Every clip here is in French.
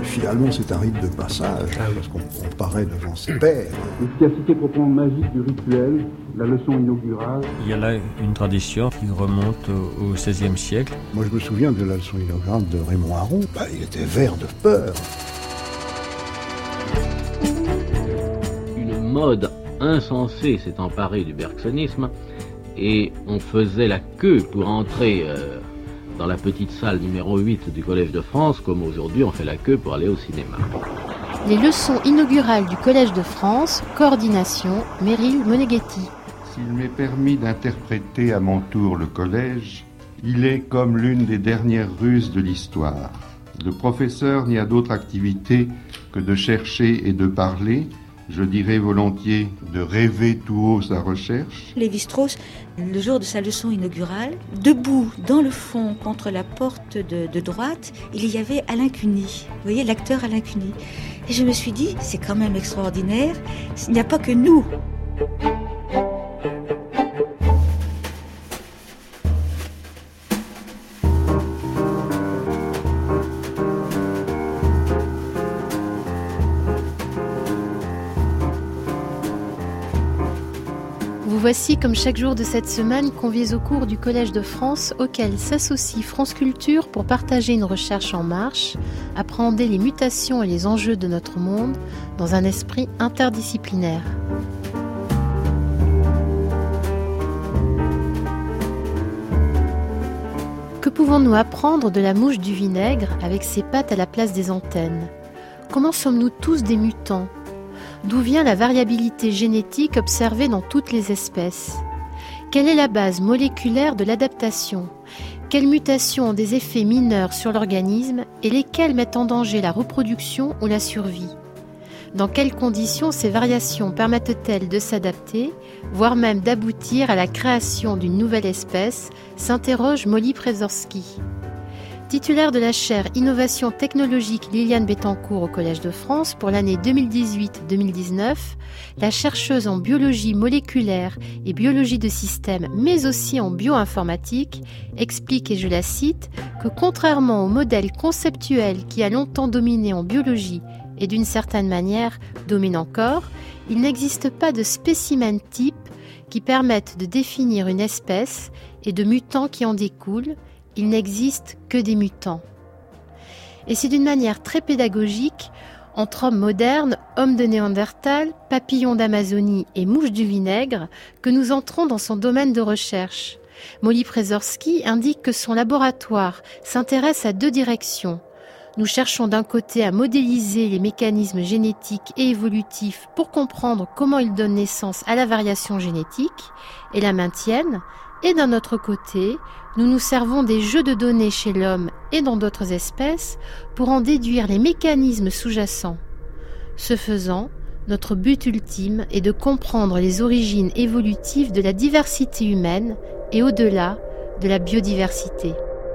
finalement, c'est un rite de passage, parce qu'on paraît devant ses pairs. L'efficacité proprement magique du rituel, la leçon inaugurale. Il y a là une tradition qui remonte au XVIe siècle. Moi, je me souviens de la leçon inaugurale de Raymond Aron. Il était vert de peur. Une mode insensée s'est emparée du bergsonisme et on faisait la queue pour entrer dans la petite salle numéro 8 du Collège de France, comme aujourd'hui on fait la queue pour aller au cinéma. Les leçons inaugurales du Collège de France, coordination, Meryl Moneghetti. S'il m'est permis d'interpréter à mon tour le collège, il est comme l'une des dernières ruses de l'histoire. Le professeur n'y a d'autre activité que de chercher et de parler, je dirais volontiers de rêver tout haut sa recherche. Lévi-Strauss, le jour de sa leçon inaugurale, debout dans le fond contre la porte de droite, il y avait Alain Cuny. Vous voyez, l'acteur Alain Cuny. Et je me suis dit, c'est quand même extraordinaire, il n'y a pas que nous. Vous voici, comme chaque jour de cette semaine, conviés au cours du Collège de France, auquel s'associe France Culture pour partager une recherche en marche, appréhender les mutations et les enjeux de notre monde dans un esprit interdisciplinaire. Que pouvons-nous apprendre de la mouche du vinaigre avec ses pattes à la place des antennes ? Comment sommes-nous tous des mutants ? D'où vient la variabilité génétique observée dans toutes les espèces ? Quelle est la base moléculaire de l'adaptation ? Quelles mutations ont des effets mineurs sur l'organisme et lesquelles mettent en danger la reproduction ou la survie ? Dans quelles conditions ces variations permettent-elles de s'adapter, voire même d'aboutir à la création d'une nouvelle espèce, s'interroge Molly Przeworski. Titulaire de la chaire Innovation technologique Liliane Bettencourt au Collège de France pour l'année 2018-2019, la chercheuse en biologie moléculaire et biologie de système, mais aussi en bioinformatique, explique, et je la cite, que contrairement au modèle conceptuel qui a longtemps dominé en biologie et d'une certaine manière domine encore, il n'existe pas de spécimen type qui permettent de définir une espèce et de mutants qui en découlent. Il n'existe que des mutants. Et c'est d'une manière très pédagogique, entre hommes modernes, hommes de Néandertal, papillons d'Amazonie et mouches du vinaigre, que nous entrons dans son domaine de recherche. Molly Przeworski indique que son laboratoire s'intéresse à deux directions. Nous cherchons d'un côté à modéliser les mécanismes génétiques et évolutifs pour comprendre comment ils donnent naissance à la variation génétique et la maintiennent, et d'un autre côté, nous nous servons des jeux de données chez l'homme et dans d'autres espèces pour en déduire les mécanismes sous-jacents. Ce faisant, notre but ultime est de comprendre les origines évolutives de la diversité humaine et au-delà de la biodiversité.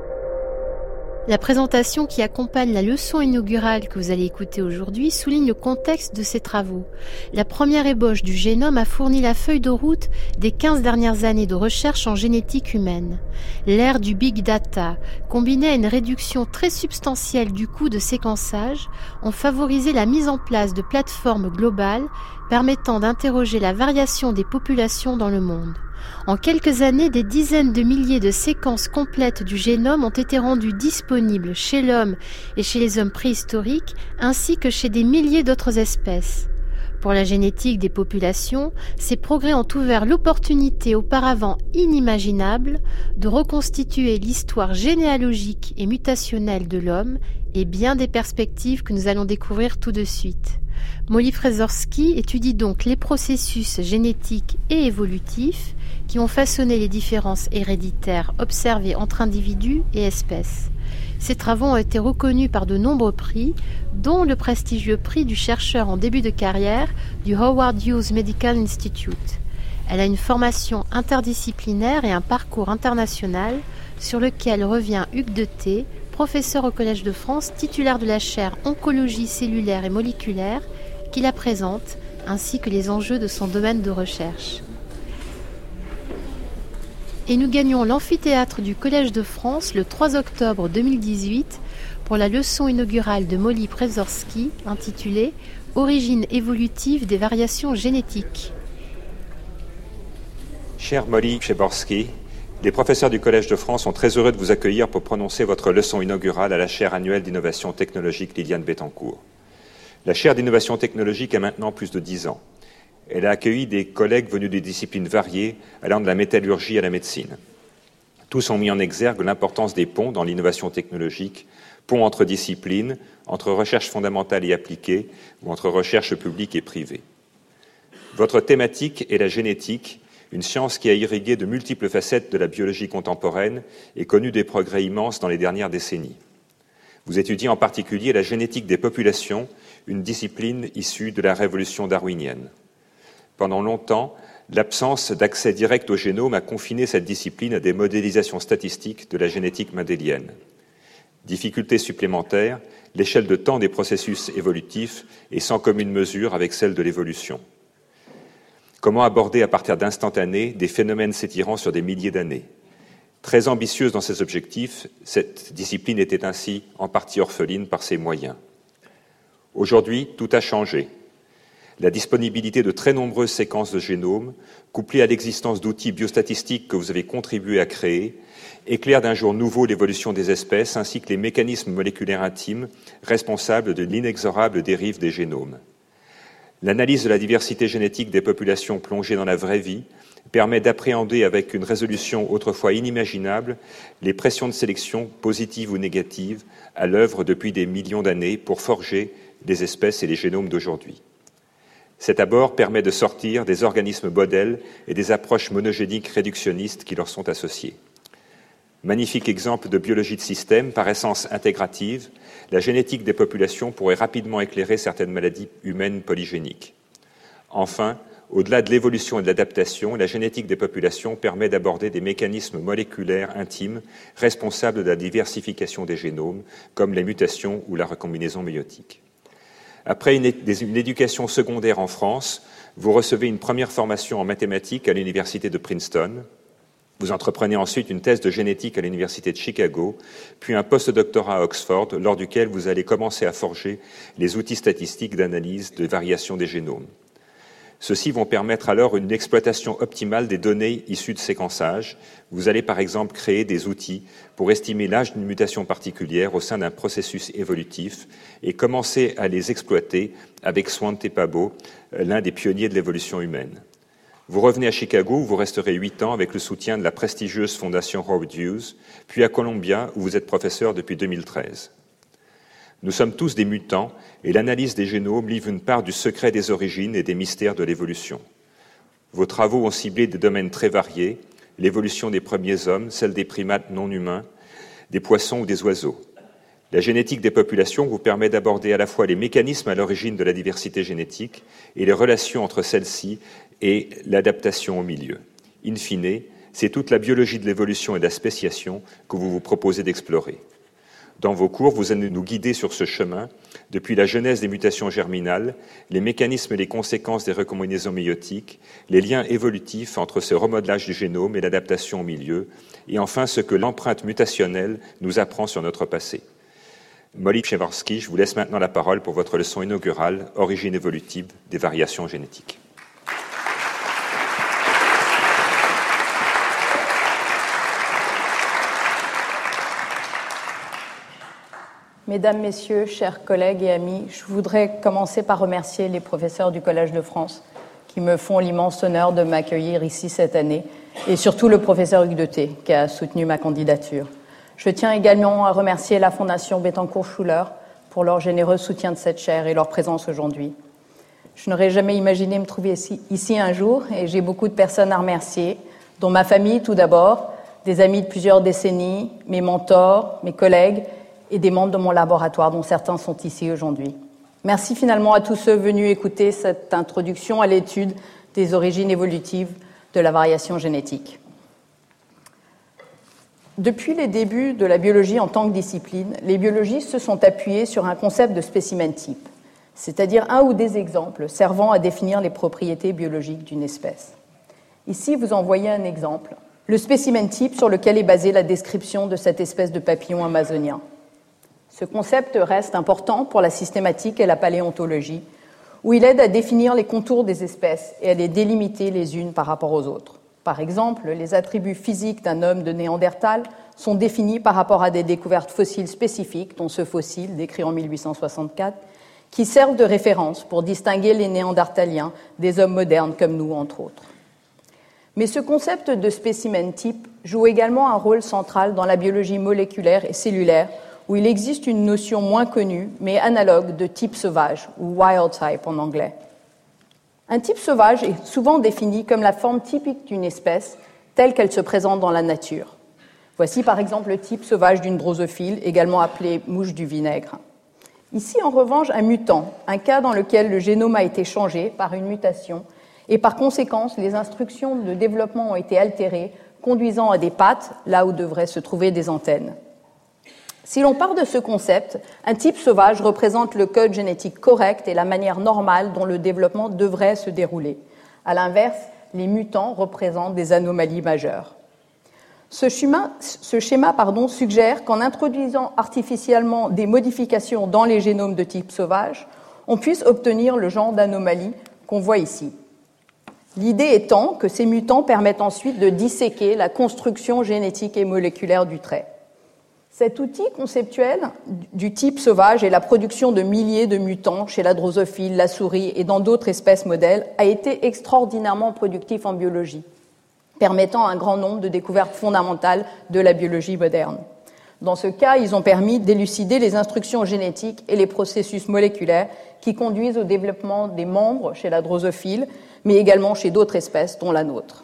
La présentation qui accompagne la leçon inaugurale que vous allez écouter aujourd'hui souligne le contexte de ces travaux. La première ébauche du génome a fourni la feuille de route des 15 dernières années de recherche en génétique humaine. L'ère du big data, combinée à une réduction très substantielle du coût de séquençage, ont favorisé la mise en place de plateformes globales permettant d'interroger la variation des populations dans le monde. En quelques années, des dizaines de milliers de séquences complètes du génome ont été rendues disponibles chez l'homme et chez les hommes préhistoriques, ainsi que chez des milliers d'autres espèces. Pour la génétique des populations, ces progrès ont ouvert l'opportunité auparavant inimaginable de reconstituer l'histoire généalogique et mutationnelle de l'homme et bien des perspectives que nous allons découvrir tout de suite. Molly Przeworski étudie donc les processus génétiques et évolutifs qui ont façonné les différences héréditaires observées entre individus et espèces. Ces travaux ont été reconnus par de nombreux prix, dont le prestigieux prix du chercheur en début de carrière du Howard Hughes Medical Institute. Elle a une formation interdisciplinaire et un parcours international sur lequel revient Hugues Deté, professeur au Collège de France, titulaire de la chaire Oncologie cellulaire et moléculaire, qui la présente, ainsi que les enjeux de son domaine de recherche. Et nous gagnons l'amphithéâtre du Collège de France le 3 octobre 2018 pour la leçon inaugurale de Molly Przewalski intitulée « Origine évolutive des variations génétiques ». Chère Molly Przewalski, les professeurs du Collège de France sont très heureux de vous accueillir pour prononcer votre leçon inaugurale à la chaire annuelle d'innovation technologique Liliane Bettencourt. La chaire d'innovation technologique a maintenant plus de 10 ans. Elle a accueilli des collègues venus de disciplines variées, allant de la métallurgie à la médecine. Tous ont mis en exergue l'importance des ponts dans l'innovation technologique, ponts entre disciplines, entre recherche fondamentale et appliquée, ou entre recherche publique et privée. Votre thématique est la génétique, une science qui a irrigué de multiples facettes de la biologie contemporaine et connu des progrès immenses dans les dernières décennies. Vous étudiez en particulier la génétique des populations, une discipline issue de la révolution darwinienne. Pendant longtemps, l'absence d'accès direct au génome a confiné cette discipline à des modélisations statistiques de la génétique mendélienne. Difficulté supplémentaire, l'échelle de temps des processus évolutifs est sans commune mesure avec celle de l'évolution. Comment aborder à partir d'instantanés des phénomènes s'étirant sur des milliers d'années ? Très ambitieuse dans ses objectifs, cette discipline était ainsi en partie orpheline par ses moyens. Aujourd'hui, tout a changé. La disponibilité de très nombreuses séquences de génome, couplée à l'existence d'outils biostatistiques que vous avez contribué à créer, éclaire d'un jour nouveau l'évolution des espèces ainsi que les mécanismes moléculaires intimes responsables de l'inexorable dérive des génomes. L'analyse de la diversité génétique des populations plongées dans la vraie vie permet d'appréhender avec une résolution autrefois inimaginable les pressions de sélection, positives ou négatives, à l'œuvre depuis des millions d'années pour forger les espèces et les génomes d'aujourd'hui. Cet abord permet de sortir des organismes modèles et des approches monogéniques réductionnistes qui leur sont associées. Magnifique exemple de biologie de système, par essence intégrative, la génétique des populations pourrait rapidement éclairer certaines maladies humaines polygéniques. Enfin, au-delà de l'évolution et de l'adaptation, la génétique des populations permet d'aborder des mécanismes moléculaires intimes responsables de la diversification des génomes, comme les mutations ou la recombinaison méiotique. Après une éducation secondaire en France, vous recevez une première formation en mathématiques à l'université de Princeton. Vous entreprenez ensuite une thèse de génétique à l'université de Chicago, puis un post-doctorat à Oxford, lors duquel vous allez commencer à forger les outils statistiques d'analyse de variation des génomes. Ceux-ci vont permettre alors une exploitation optimale des données issues de séquençage. Vous allez par exemple créer des outils pour estimer l'âge d'une mutation particulière au sein d'un processus évolutif et commencer à les exploiter avec Svante Pääbo, l'un des pionniers de l'évolution humaine. Vous revenez à Chicago où vous resterez 8 ans avec le soutien de la prestigieuse fondation Howard Hughes, puis à Columbia où vous êtes professeur depuis 2013. Nous sommes tous des mutants et l'analyse des génomes livre une part du secret des origines et des mystères de l'évolution. Vos travaux ont ciblé des domaines très variés, l'évolution des premiers hommes, celle des primates non humains, des poissons ou des oiseaux. La génétique des populations vous permet d'aborder à la fois les mécanismes à l'origine de la diversité génétique et les relations entre celles-ci et l'adaptation au milieu. In fine, c'est toute la biologie de l'évolution et de la spéciation que vous vous proposez d'explorer. Dans vos cours, vous allez nous guider sur ce chemin, depuis la genèse des mutations germinales, les mécanismes et les conséquences des recombinaisons méiotiques, les liens évolutifs entre ce remodelage du génome et l'adaptation au milieu, et enfin ce que l'empreinte mutationnelle nous apprend sur notre passé. Molly Przewalski, je vous laisse maintenant la parole pour votre leçon inaugurale, Origine évolutive des variations génétiques. Mesdames, Messieurs, chers collègues et amis, je voudrais commencer par remercier les professeurs du Collège de France qui me font l'immense honneur de m'accueillir ici cette année, et surtout le professeur Hugues Deté qui a soutenu ma candidature. Je tiens également à remercier la Fondation Bettencourt-Schuller pour leur généreux soutien de cette chaire et leur présence aujourd'hui. Je n'aurais jamais imaginé me trouver ici un jour et j'ai beaucoup de personnes à remercier, dont ma famille tout d'abord, des amis de plusieurs décennies, mes mentors, mes collègues et des membres de mon laboratoire dont certains sont ici aujourd'hui. Merci finalement à tous ceux venus écouter cette introduction à l'étude des origines évolutives de la variation génétique. Depuis les débuts de la biologie en tant que discipline, les biologistes se sont appuyés sur un concept de spécimen type, c'est-à-dire un ou des exemples servant à définir les propriétés biologiques d'une espèce. Ici, vous en voyez un exemple, le spécimen type sur lequel est basée la description de cette espèce de papillon amazonien. Ce concept reste important pour la systématique et la paléontologie, où il aide à définir les contours des espèces et à les délimiter les unes par rapport aux autres. Par exemple, les attributs physiques d'un homme de Néandertal sont définis par rapport à des découvertes fossiles spécifiques, dont ce fossile décrit en 1864, qui servent de référence pour distinguer les Néandertaliens des hommes modernes comme nous, entre autres. Mais ce concept de spécimen type joue également un rôle central dans la biologie moléculaire et cellulaire, où il existe une notion moins connue, mais analogue, de type sauvage, ou wild type en anglais. Un type sauvage est souvent défini comme la forme typique d'une espèce telle qu'elle se présente dans la nature. Voici par exemple le type sauvage d'une drosophile, également appelée mouche du vinaigre. Ici, en revanche, un mutant, un cas dans lequel le génome a été changé par une mutation, et par conséquence, les instructions de développement ont été altérées, conduisant à des pattes, là où devraient se trouver des antennes. Si l'on part de ce concept, un type sauvage représente le code génétique correct et la manière normale dont le développement devrait se dérouler. À l'inverse, les mutants représentent des anomalies majeures. Ce schéma suggère qu'en introduisant artificiellement des modifications dans les génomes de type sauvage, on puisse obtenir le genre d'anomalie qu'on voit ici. L'idée étant que ces mutants permettent ensuite de disséquer la construction génétique et moléculaire du trait. Cet outil conceptuel du type sauvage et la production de milliers de mutants chez la drosophile, la souris et dans d'autres espèces modèles a été extraordinairement productif en biologie, permettant un grand nombre de découvertes fondamentales de la biologie moderne. Dans ce cas, ils ont permis d'élucider les instructions génétiques et les processus moléculaires qui conduisent au développement des membres chez la drosophile, mais également chez d'autres espèces, dont la nôtre.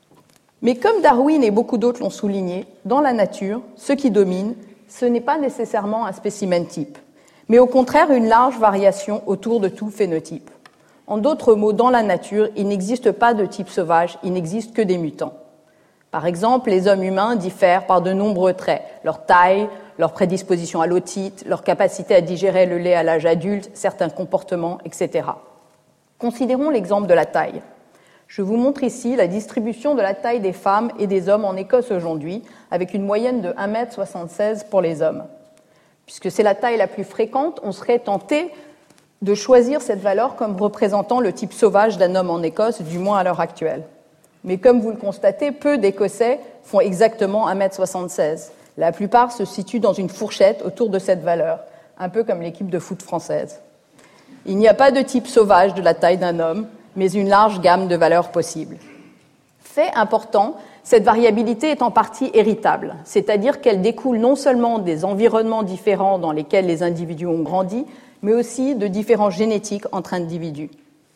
Mais comme Darwin et beaucoup d'autres l'ont souligné, dans la nature, ce qui domine, ce n'est pas nécessairement un spécimen type, mais au contraire une large variation autour de tout phénotype. En d'autres mots, dans la nature, il n'existe pas de type sauvage, il n'existe que des mutants. Par exemple, les hommes humains diffèrent par de nombreux traits, leur taille, leur prédisposition à l'otite, leur capacité à digérer le lait à l'âge adulte, certains comportements, etc. Considérons l'exemple de la taille. Je vous montre ici la distribution de la taille des femmes et des hommes en Écosse aujourd'hui, avec une moyenne de 1,76 m pour les hommes. Puisque c'est la taille la plus fréquente, on serait tenté de choisir cette valeur comme représentant le type sauvage d'un homme en Écosse, du moins à l'heure actuelle. Mais comme vous le constatez, peu d'Écossais font exactement 1,76 m. La plupart se situent dans une fourchette autour de cette valeur, un peu comme l'équipe de foot française. Il n'y a pas de type sauvage de la taille d'un homme, mais une large gamme de valeurs possibles. Fait important, cette variabilité est en partie héritable, c'est-à-dire qu'elle découle non seulement des environnements différents dans lesquels les individus ont grandi, mais aussi de différences génétiques entre individus.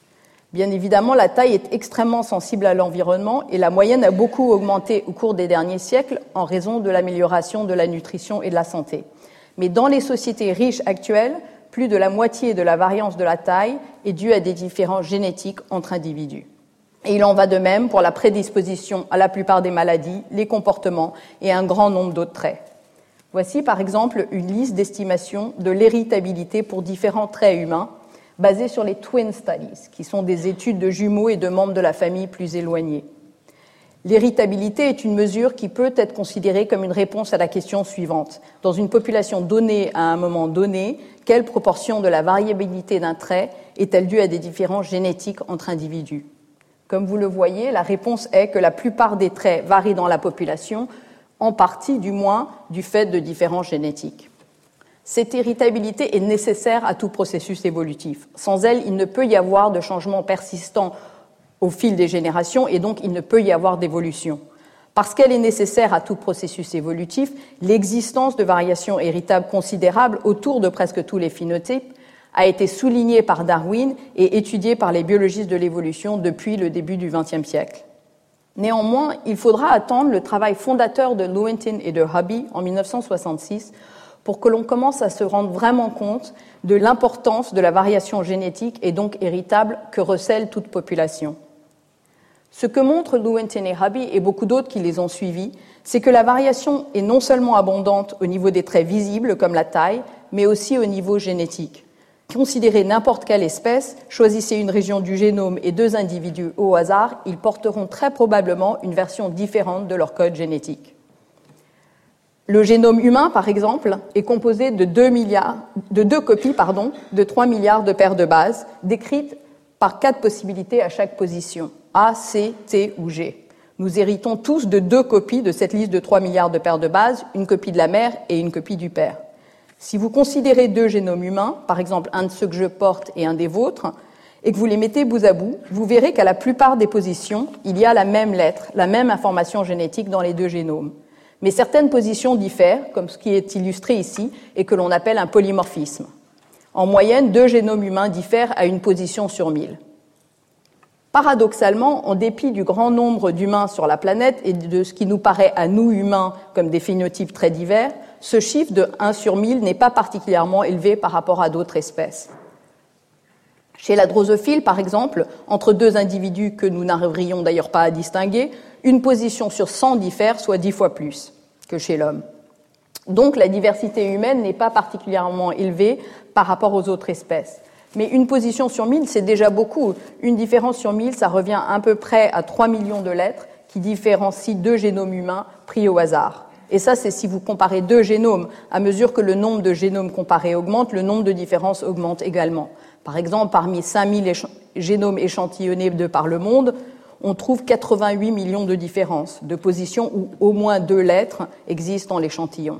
Bien évidemment, la taille est extrêmement sensible à l'environnement et la moyenne a beaucoup augmenté au cours des derniers siècles en raison de l'amélioration de la nutrition et de la santé. Mais dans les sociétés riches actuelles, plus de la moitié de la variance de la taille est due à des différences génétiques entre individus. Et il en va de même pour la prédisposition à la plupart des maladies, les comportements et un grand nombre d'autres traits. Voici par exemple une liste d'estimation de l'héritabilité pour différents traits humains basée sur les Twin Studies, qui sont des études de jumeaux et de membres de la famille plus éloignés. L'héritabilité est une mesure qui peut être considérée comme une réponse à la question suivante. Dans une population donnée à un moment donné, quelle proportion de la variabilité d'un trait est-elle due à des différences génétiques entre individus ? Comme vous le voyez, la réponse est que la plupart des traits varient dans la population, en partie du moins du fait de différences génétiques. Cette héritabilité est nécessaire à tout processus évolutif. Sans elle, il ne peut y avoir de changement persistant au fil des générations et donc il ne peut y avoir d'évolution. Parce qu'elle est nécessaire à tout processus évolutif, l'existence de variations héritables considérables autour de presque tous les phénotypes a été soulignée par Darwin et étudiée par les biologistes de l'évolution depuis le début du XXe siècle. Néanmoins, il faudra attendre le travail fondateur de Lewontin et de Hobby en 1966 pour que l'on commence à se rendre vraiment compte de l'importance de la variation génétique et donc héritable que recèle toute population. Ce que montrent Lewontin et Hobby et beaucoup d'autres qui les ont suivis, c'est que la variation est non seulement abondante au niveau des traits visibles comme la taille, mais aussi au niveau génétique. Considérez n'importe quelle espèce, choisissez une région du génome et 2 individus au hasard, ils porteront très probablement une version différente de leur code génétique. Le génome humain, par exemple, est composé de 2 copies de 3 milliards de paires de bases, décrites par 4 possibilités à chaque position, A, C, T ou G. Nous héritons tous de 2 copies de cette liste de 3 milliards de paires de bases, une copie de la mère et une copie du père. Si vous considérez 2 génomes humains, par exemple un de ceux que je porte et un des vôtres, et que vous les mettez bout à bout, vous verrez qu'à la plupart des positions, il y a la même lettre, la même information génétique dans les 2 génomes. Mais certaines positions diffèrent, comme ce qui est illustré ici, et que l'on appelle un polymorphisme. En moyenne, 2 génomes humains diffèrent à une position sur 1000. Paradoxalement, en dépit du grand nombre d'humains sur la planète et de ce qui nous paraît à nous humains comme des phénotypes très divers, ce chiffre de 1 sur 1000 n'est pas particulièrement élevé par rapport à d'autres espèces. Chez la drosophile, par exemple, entre 2 individus que nous n'arriverions d'ailleurs pas à distinguer, une position sur 100 diffère, soit 10 fois plus que chez l'homme. Donc la diversité humaine n'est pas particulièrement élevée par rapport aux autres espèces. Mais une position sur 1000, c'est déjà beaucoup. Une différence sur 1000, ça revient à peu près à 3 millions de lettres qui différencient 2 génomes humains pris au hasard. Et ça, c'est si vous comparez 2 génomes. À mesure que le nombre de génomes comparés augmente, le nombre de différences augmente également. Par exemple, parmi 5000 génomes échantillonnés de par le monde, on trouve 88 millions de différences, de positions où au moins 2 lettres existent dans l'échantillon.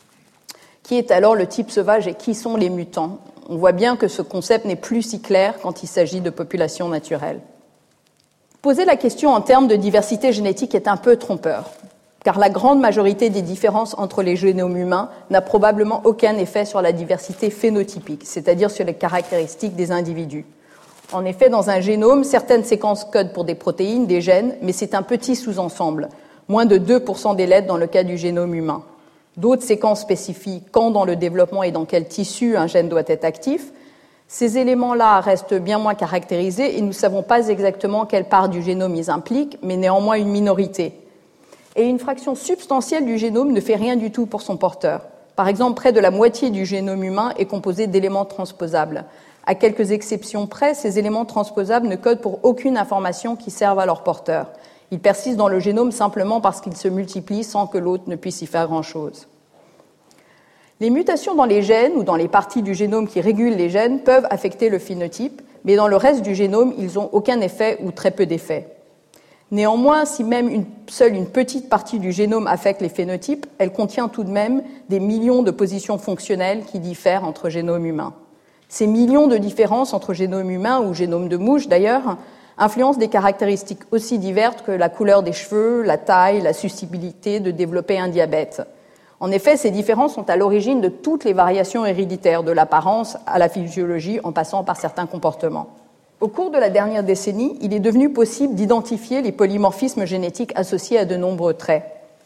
Qui est alors le type sauvage et qui sont les mutants ? On voit bien que ce concept n'est plus si clair quand il s'agit de populations naturelles. Poser la question en termes de diversité génétique est un peu trompeur, car la grande majorité des différences entre les génomes humains n'a probablement aucun effet sur la diversité phénotypique, c'est-à-dire sur les caractéristiques des individus. En effet, dans un génome, certaines séquences codent pour des protéines, des gènes, mais c'est un petit sous-ensemble, moins de 2% des lettres dans le cas du génome humain. D'autres séquences spécifient quand dans le développement et dans quel tissu un gène doit être actif. Ces éléments-là restent bien moins caractérisés et nous ne savons pas exactement quelle part du génome ils impliquent, mais néanmoins une minorité. Et une fraction substantielle du génome ne fait rien du tout pour son porteur. Par exemple, près de la moitié du génome humain est composé d'éléments transposables. À quelques exceptions près, ces éléments transposables ne codent pour aucune information qui serve à leur porteur. Ils persistent dans le génome simplement parce qu'ils se multiplient sans que l'autre ne puisse y faire grand-chose. Les mutations dans les gènes ou dans les parties du génome qui régulent les gènes peuvent affecter le phénotype, mais dans le reste du génome, ils n'ont aucun effet ou très peu d'effet. Néanmoins, si même seule une petite partie du génome affecte les phénotypes, elle contient tout de même des millions de positions fonctionnelles qui diffèrent entre génomes humains. Ces millions de différences entre génomes humains ou génomes de mouches, d'ailleurs, influencent des caractéristiques aussi diverses que la couleur des cheveux, la taille, la susceptibilité de développer un diabète. En effet, ces différences sont à l'origine de toutes les variations héréditaires, de l'apparence à la physiologie, en passant par certains comportements. Au cours de la dernière décennie, il est devenu possible d'identifier les polymorphismes génétiques associés à de nombreux traits.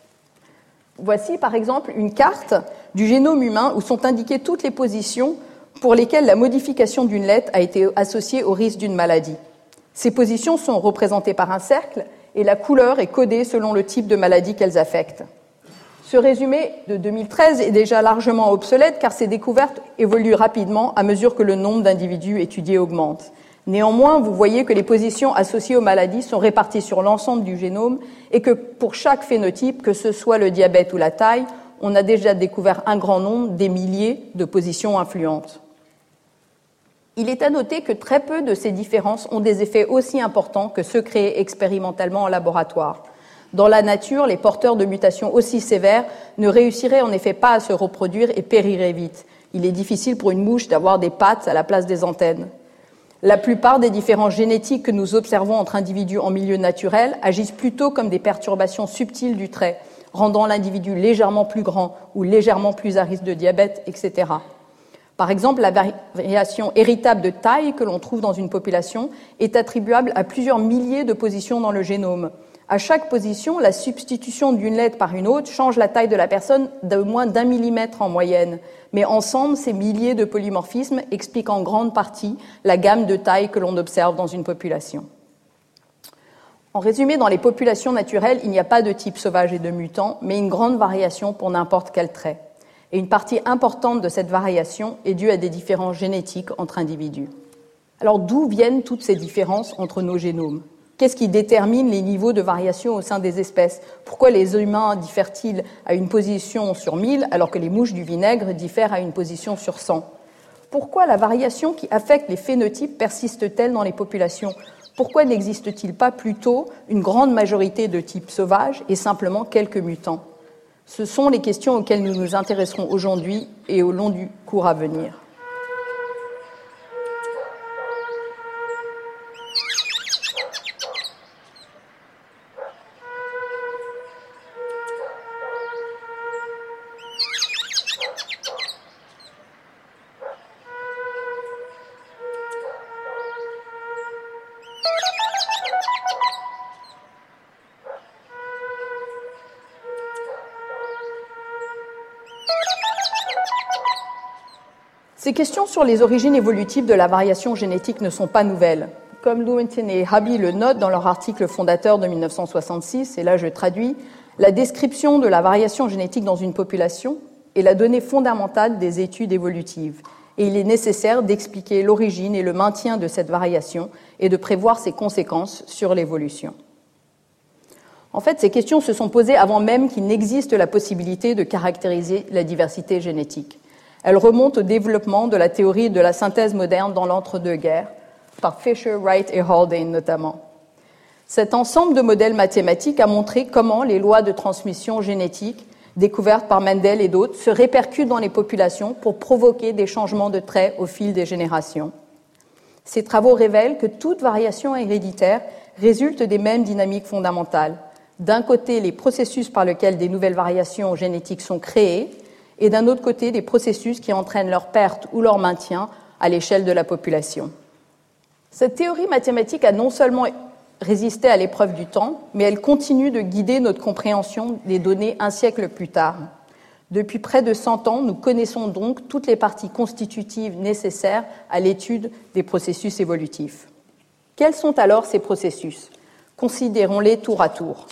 Voici par exemple une carte du génome humain où sont indiquées toutes les positions pour lesquelles la modification d'une lettre a été associée au risque d'une maladie. Ces positions sont représentées par un cercle et la couleur est codée selon le type de maladie qu'elles affectent. Ce résumé de 2013 est déjà largement obsolète car ces découvertes évoluent rapidement à mesure que le nombre d'individus étudiés augmente. Néanmoins, vous voyez que les positions associées aux maladies sont réparties sur l'ensemble du génome et que pour chaque phénotype, que ce soit le diabète ou la taille, on a déjà découvert un grand nombre, des milliers de positions influentes. Il est à noter que très peu de ces différences ont des effets aussi importants que ceux créés expérimentalement en laboratoire. Dans la nature, les porteurs de mutations aussi sévères ne réussiraient en effet pas à se reproduire et périraient vite. Il est difficile pour une mouche d'avoir des pattes à la place des antennes. La plupart des différences génétiques que nous observons entre individus en milieu naturel agissent plutôt comme des perturbations subtiles du trait, rendant l'individu légèrement plus grand ou légèrement plus à risque de diabète, etc. Par exemple, la variation héritable de taille que l'on trouve dans une population est attribuable à plusieurs milliers de positions dans le génome. À chaque position, la substitution d'une lettre par une autre change la taille de la personne de moins d'1 millimètre en moyenne. Mais ensemble, ces milliers de polymorphismes expliquent en grande partie la gamme de tailles que l'on observe dans une population. En résumé, dans les populations naturelles, il n'y a pas de type sauvage et de mutant, mais une grande variation pour n'importe quel trait. Et une partie importante de cette variation est due à des différences génétiques entre individus. Alors d'où viennent toutes ces différences entre nos génomes ? Qu'est-ce qui détermine les niveaux de variation au sein des espèces? Pourquoi les humains diffèrent-ils à une position sur 1000 alors que les mouches du vinaigre diffèrent à une position sur 100? Pourquoi la variation qui affecte les phénotypes persiste-t-elle dans les populations? Pourquoi n'existe-t-il pas plutôt une grande majorité de types sauvages et simplement quelques mutants? Ce sont les questions auxquelles nous nous intéresserons aujourd'hui et au long du cours à venir. Ces questions sur les origines évolutives de la variation génétique ne sont pas nouvelles. Comme Lewontin et Haby le notent dans leur article fondateur de 1966, et là je traduis, la description de la variation génétique dans une population est la donnée fondamentale des études évolutives, et il est nécessaire d'expliquer l'origine et le maintien de cette variation et de prévoir ses conséquences sur l'évolution. En fait, ces questions se sont posées avant même qu'il n'existe la possibilité de caractériser la diversité génétique. Elles remontent au développement de la théorie de la synthèse moderne dans l'entre-deux-guerres, par Fisher, Wright et Haldane notamment. Cet ensemble de modèles mathématiques a montré comment les lois de transmission génétique, découvertes par Mendel et d'autres, se répercutent dans les populations pour provoquer des changements de traits au fil des générations. Ces travaux révèlent que toute variation héréditaire résulte des mêmes dynamiques fondamentales. D'un côté, les processus par lesquels des nouvelles variations génétiques sont créées, et d'un autre côté, des processus qui entraînent leur perte ou leur maintien à l'échelle de la population. Cette théorie mathématique a non seulement résisté à l'épreuve du temps, mais elle continue de guider notre compréhension des données un siècle plus tard. Depuis près de 100 ans, nous connaissons donc toutes les parties constitutives nécessaires à l'étude des processus évolutifs. Quels sont alors ces processus? Considérons-les tour à tour.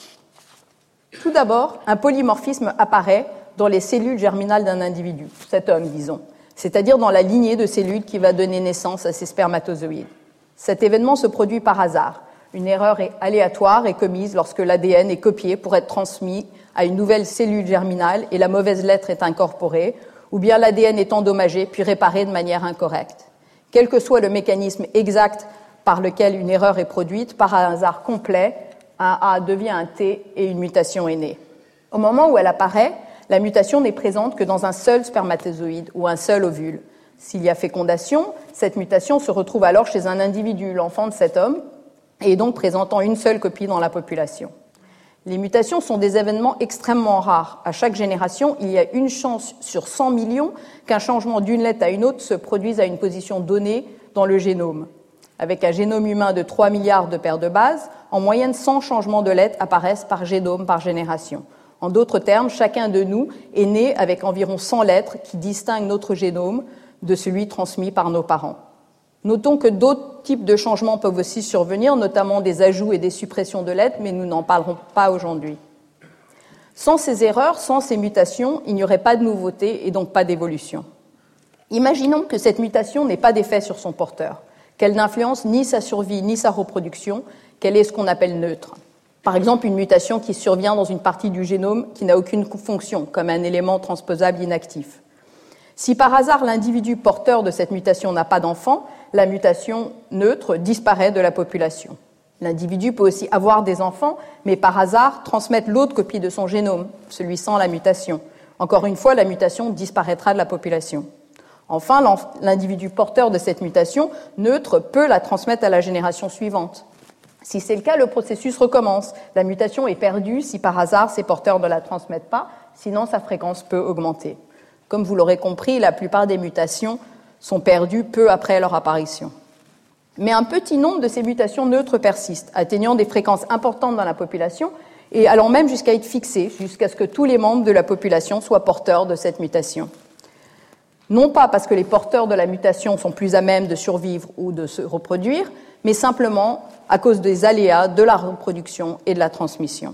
Tout d'abord, un polymorphisme apparaît dans les cellules germinales d'un individu, cet homme, disons, c'est-à-dire dans la lignée de cellules qui va donner naissance à ces spermatozoïdes. Cet événement se produit par hasard. Une erreur aléatoire est commise lorsque l'ADN est copié pour être transmis à une nouvelle cellule germinale et la mauvaise lettre est incorporée, ou bien l'ADN est endommagé puis réparé de manière incorrecte. Quel que soit le mécanisme exact par lequel une erreur est produite, par un hasard complet, un A devient un T et une mutation est née. Au moment où elle apparaît, la mutation n'est présente que dans un seul spermatozoïde ou un seul ovule. S'il y a fécondation, cette mutation se retrouve alors chez un individu, l'enfant de cet homme, et donc présentant une seule copie dans la population. Les mutations sont des événements extrêmement rares. À chaque génération, il y a une chance sur 100 millions qu'un changement d'une lettre à une autre se produise à une position donnée dans le génome. Avec un génome humain de 3 milliards de paires de bases, en moyenne 100 changements de lettres apparaissent par génome par génération. En d'autres termes, chacun de nous est né avec environ 100 lettres qui distinguent notre génome de celui transmis par nos parents. Notons que d'autres types de changements peuvent aussi survenir, notamment des ajouts et des suppressions de lettres, mais nous n'en parlerons pas aujourd'hui. Sans ces erreurs, sans ces mutations, il n'y aurait pas de nouveauté et donc pas d'évolution. Imaginons que cette mutation n'ait pas d'effet sur son porteur, qu'elle n'influence ni sa survie ni sa reproduction, qu'elle est ce qu'on appelle neutre. Par exemple, une mutation qui survient dans une partie du génome qui n'a aucune fonction, comme un élément transposable inactif. Si par hasard l'individu porteur de cette mutation n'a pas d'enfant, la mutation neutre disparaît de la population. L'individu peut aussi avoir des enfants, mais par hasard transmettre l'autre copie de son génome, celui sans la mutation. Encore une fois, la mutation disparaîtra de la population. Enfin, l'individu porteur de cette mutation neutre peut la transmettre à la génération suivante. Si c'est le cas, le processus recommence. La mutation est perdue si par hasard ces porteurs ne la transmettent pas, sinon sa fréquence peut augmenter. Comme vous l'aurez compris, la plupart des mutations sont perdues peu après leur apparition. Mais un petit nombre de ces mutations neutres persistent, atteignant des fréquences importantes dans la population et allant même jusqu'à être fixées, jusqu'à ce que tous les membres de la population soient porteurs de cette mutation. Non pas parce que les porteurs de la mutation sont plus à même de survivre ou de se reproduire, mais simplement à cause des aléas de la reproduction et de la transmission.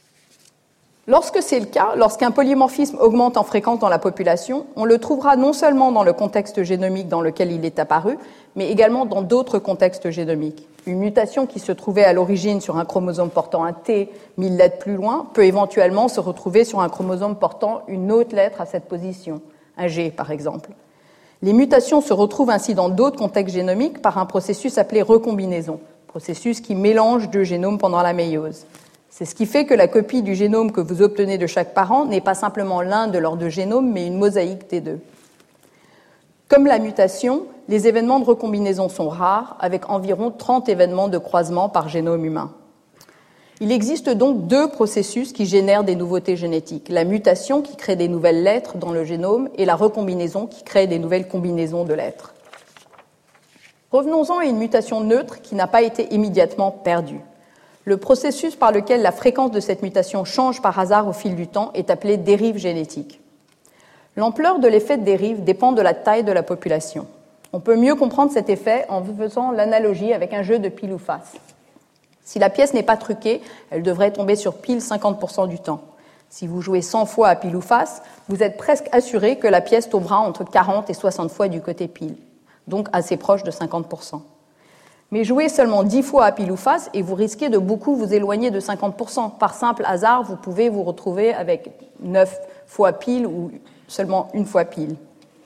Lorsque c'est le cas, lorsqu'un polymorphisme augmente en fréquence dans la population, on le trouvera non seulement dans le contexte génomique dans lequel il est apparu, mais également dans d'autres contextes génomiques. Une mutation qui se trouvait à l'origine sur un chromosome portant un T 1000 lettres plus loin peut éventuellement se retrouver sur un chromosome portant une autre lettre à cette position, un G par exemple. Les mutations se retrouvent ainsi dans d'autres contextes génomiques par un processus appelé recombinaison, processus qui mélange deux génomes pendant la méiose. C'est ce qui fait que la copie du génome que vous obtenez de chaque parent n'est pas simplement l'un de leurs deux génomes, mais une mosaïque des deux. Comme la mutation, les événements de recombinaison sont rares, avec environ 30 événements de croisement par génome humain. Il existe donc deux processus qui génèrent des nouveautés génétiques. La mutation qui crée des nouvelles lettres dans le génome et la recombinaison qui crée des nouvelles combinaisons de lettres. Revenons-en à une mutation neutre qui n'a pas été immédiatement perdue. Le processus par lequel la fréquence de cette mutation change par hasard au fil du temps est appelé dérive génétique. L'ampleur de l'effet de dérive dépend de la taille de la population. On peut mieux comprendre cet effet en faisant l'analogie avec un jeu de pile ou face. Si la pièce n'est pas truquée, elle devrait tomber sur pile 50% du temps. Si vous jouez 100 fois à pile ou face, vous êtes presque assuré que la pièce tombera entre 40 et 60 fois du côté pile, donc assez proche de 50%. Mais jouez seulement 10 fois à pile ou face et vous risquez de beaucoup vous éloigner de 50%. Par simple hasard, vous pouvez vous retrouver avec 9 fois pile ou seulement une fois pile.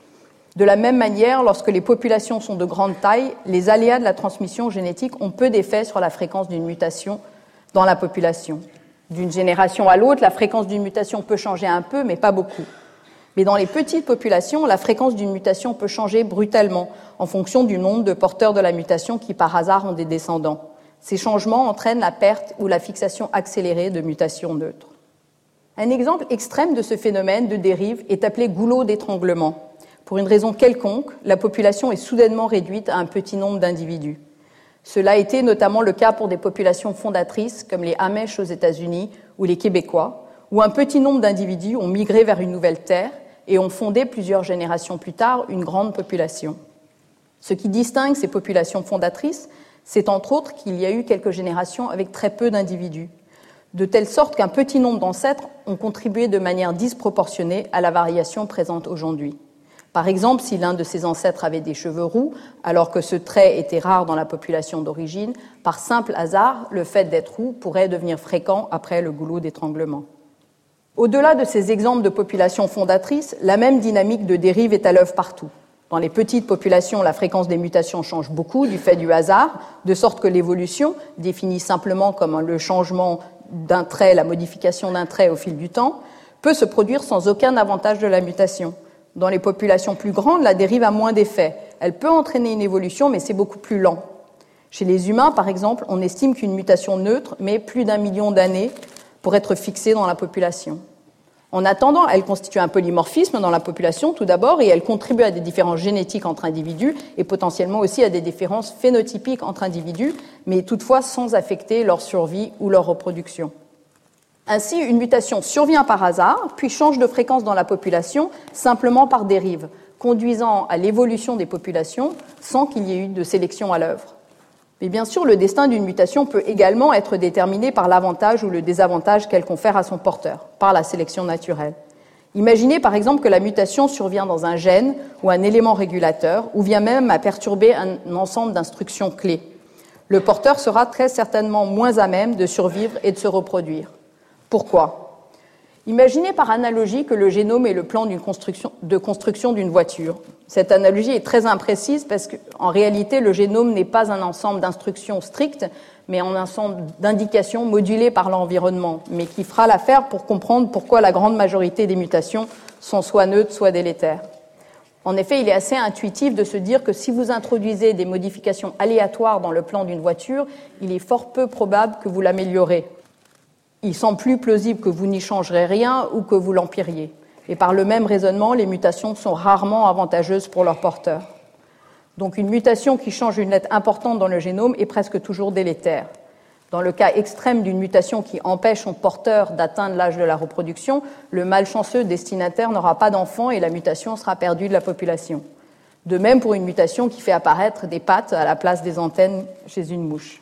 De la même manière, lorsque les populations sont de grande taille, les aléas de la transmission génétique ont peu d'effet sur la fréquence d'une mutation dans la population. D'une génération à l'autre, la fréquence d'une mutation peut changer un peu, mais pas beaucoup. Mais dans les petites populations, la fréquence d'une mutation peut changer brutalement en fonction du nombre de porteurs de la mutation qui, par hasard, ont des descendants. Ces changements entraînent la perte ou la fixation accélérée de mutations neutres. Un exemple extrême de ce phénomène de dérive est appelé goulot d'étranglement. Pour une raison quelconque, la population est soudainement réduite à un petit nombre d'individus. Cela a été notamment le cas pour des populations fondatrices comme les Amish aux États-Unis ou les Québécois, où un petit nombre d'individus ont migré vers une nouvelle terre et ont fondé plusieurs générations plus tard une grande population. Ce qui distingue ces populations fondatrices, c'est entre autres qu'il y a eu quelques générations avec très peu d'individus, de telle sorte qu'un petit nombre d'ancêtres ont contribué de manière disproportionnée à la variation présente aujourd'hui. Par exemple, si l'un de ses ancêtres avait des cheveux roux, alors que ce trait était rare dans la population d'origine, par simple hasard, le fait d'être roux pourrait devenir fréquent après le goulot d'étranglement. Au-delà de ces exemples de populations fondatrices, la même dynamique de dérive est à l'œuvre partout. Dans les petites populations, la fréquence des mutations change beaucoup du fait du hasard, de sorte que l'évolution, définie simplement comme le changement d'un trait, la modification d'un trait au fil du temps, peut se produire sans aucun avantage de la mutation. Dans les populations plus grandes, la dérive a moins d'effet. Elle peut entraîner une évolution, mais c'est beaucoup plus lent. Chez les humains, par exemple, on estime qu'une mutation neutre met plus d'1 million d'années pour être fixée dans la population. En attendant, elle constitue un polymorphisme dans la population, tout d'abord, et elle contribue à des différences génétiques entre individus et potentiellement aussi à des différences phénotypiques entre individus, mais toutefois sans affecter leur survie ou leur reproduction. Ainsi, une mutation survient par hasard, puis change de fréquence dans la population simplement par dérive, conduisant à l'évolution des populations sans qu'il y ait eu de sélection à l'œuvre. Mais bien sûr, le destin d'une mutation peut également être déterminé par l'avantage ou le désavantage qu'elle confère à son porteur, par la sélection naturelle. Imaginez par exemple que la mutation survient dans un gène ou un élément régulateur, ou vient même à perturber un ensemble d'instructions clés. Le porteur sera très certainement moins à même de survivre et de se reproduire. Pourquoi ? Imaginez par analogie que le génome est le plan de construction d'une voiture. Cette analogie est très imprécise parce qu'en réalité, le génome n'est pas un ensemble d'instructions strictes, mais un ensemble d'indications modulées par l'environnement, mais qui fera l'affaire pour comprendre pourquoi la grande majorité des mutations sont soit neutres, soit délétères. En effet, il est assez intuitif de se dire que si vous introduisez des modifications aléatoires dans le plan d'une voiture, il est fort peu probable que vous l'améliorez. Il semble plus plausible que vous n'y changerez rien ou que vous l'empiriez. Et par le même raisonnement, les mutations sont rarement avantageuses pour leur porteur. Donc une mutation qui change une lettre importante dans le génome est presque toujours délétère. Dans le cas extrême d'une mutation qui empêche son porteur d'atteindre l'âge de la reproduction, le malchanceux destinataire n'aura pas d'enfant et la mutation sera perdue de la population. De même pour une mutation qui fait apparaître des pattes à la place des antennes chez une mouche.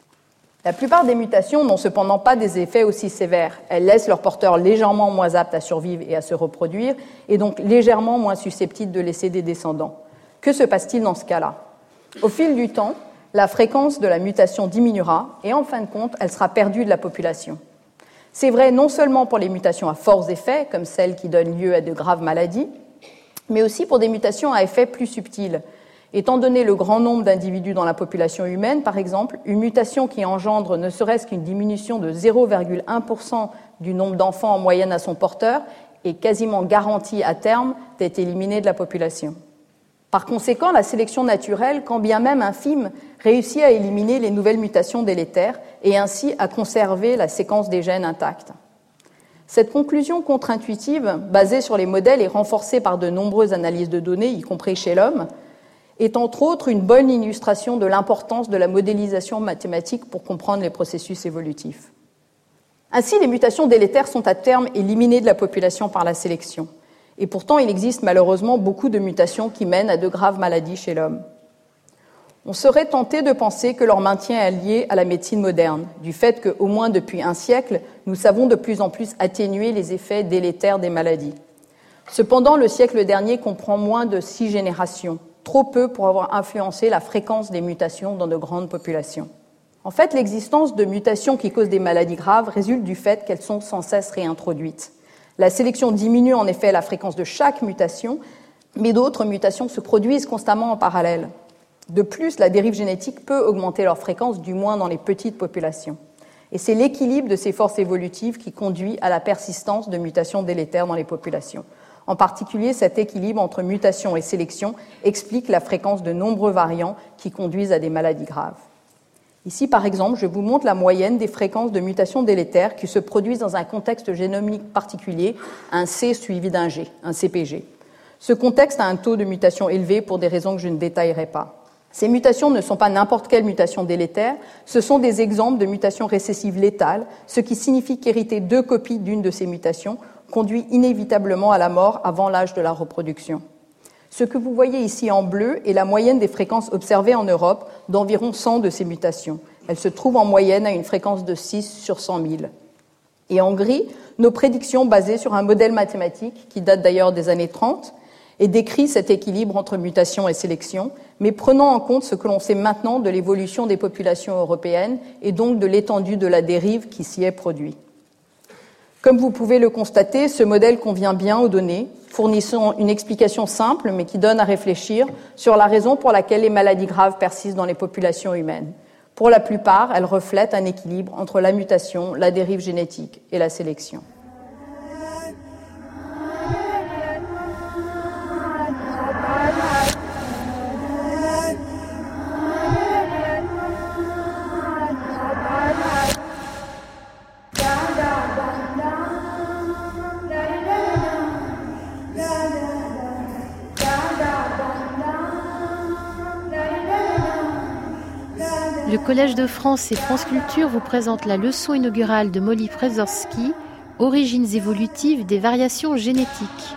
La plupart des mutations n'ont cependant pas des effets aussi sévères. Elles laissent leur porteur légèrement moins apte à survivre et à se reproduire, et donc légèrement moins susceptible de laisser des descendants. Que se passe-t-il dans ce cas-là ? Au fil du temps, la fréquence de la mutation diminuera et en fin de compte, elle sera perdue de la population. C'est vrai non seulement pour les mutations à forts effets, comme celles qui donnent lieu à de graves maladies, mais aussi pour des mutations à effets plus subtils. Étant donné le grand nombre d'individus dans la population humaine, par exemple, une mutation qui engendre ne serait-ce qu'une diminution de 0,1% du nombre d'enfants en moyenne à son porteur est quasiment garantie à terme d'être éliminée de la population. Par conséquent, la sélection naturelle, quand bien même infime, réussit à éliminer les nouvelles mutations délétères et ainsi à conserver la séquence des gènes intacte. Cette conclusion contre-intuitive, basée sur les modèles et renforcée par de nombreuses analyses de données, y compris chez l'homme, est entre autres une bonne illustration de l'importance de la modélisation mathématique pour comprendre les processus évolutifs. Ainsi, les mutations délétères sont à terme éliminées de la population par la sélection. Et pourtant, il existe malheureusement beaucoup de mutations qui mènent à de graves maladies chez l'homme. On serait tenté de penser que leur maintien est lié à la médecine moderne, du fait qu'au moins depuis un siècle, nous savons de plus en plus atténuer les effets délétères des maladies. Cependant, le siècle dernier comprend moins de 6 générations, trop peu pour avoir influencé la fréquence des mutations dans de grandes populations. En fait, l'existence de mutations qui causent des maladies graves résulte du fait qu'elles sont sans cesse réintroduites. La sélection diminue en effet la fréquence de chaque mutation, mais d'autres mutations se produisent constamment en parallèle. De plus, la dérive génétique peut augmenter leur fréquence, du moins dans les petites populations. Et c'est l'équilibre de ces forces évolutives qui conduit à la persistance de mutations délétères dans les populations. En particulier, cet équilibre entre mutation et sélection explique la fréquence de nombreux variants qui conduisent à des maladies graves. Ici, par exemple, je vous montre la moyenne des fréquences de mutations délétères qui se produisent dans un contexte génomique particulier, un C suivi d'un G, un CPG. Ce contexte a un taux de mutation élevé pour des raisons que je ne détaillerai pas. Ces mutations ne sont pas n'importe quelle mutation délétère, ce sont des exemples de mutations récessives létales, ce qui signifie qu'hériter 2 copies d'une de ces mutations conduit inévitablement à la mort avant l'âge de la reproduction. Ce que vous voyez ici en bleu est la moyenne des fréquences observées en Europe d'environ 100 de ces mutations. Elles se trouvent en moyenne à une fréquence de 6 sur 100 000. Et en gris, nos prédictions basées sur un modèle mathématique qui date d'ailleurs des années 30 et décrit cet équilibre entre mutation et sélection, mais prenant en compte ce que l'on sait maintenant de l'évolution des populations européennes et donc de l'étendue de la dérive qui s'y est produite. Comme vous pouvez le constater, ce modèle convient bien aux données, fournissant une explication simple mais qui donne à réfléchir sur la raison pour laquelle les maladies graves persistent dans les populations humaines. Pour la plupart, elles reflètent un équilibre entre la mutation, la dérive génétique et la sélection. Le Collège de France et France Culture vous présente la leçon inaugurale de Molly Przeworski, Origines évolutives des variations génétiques.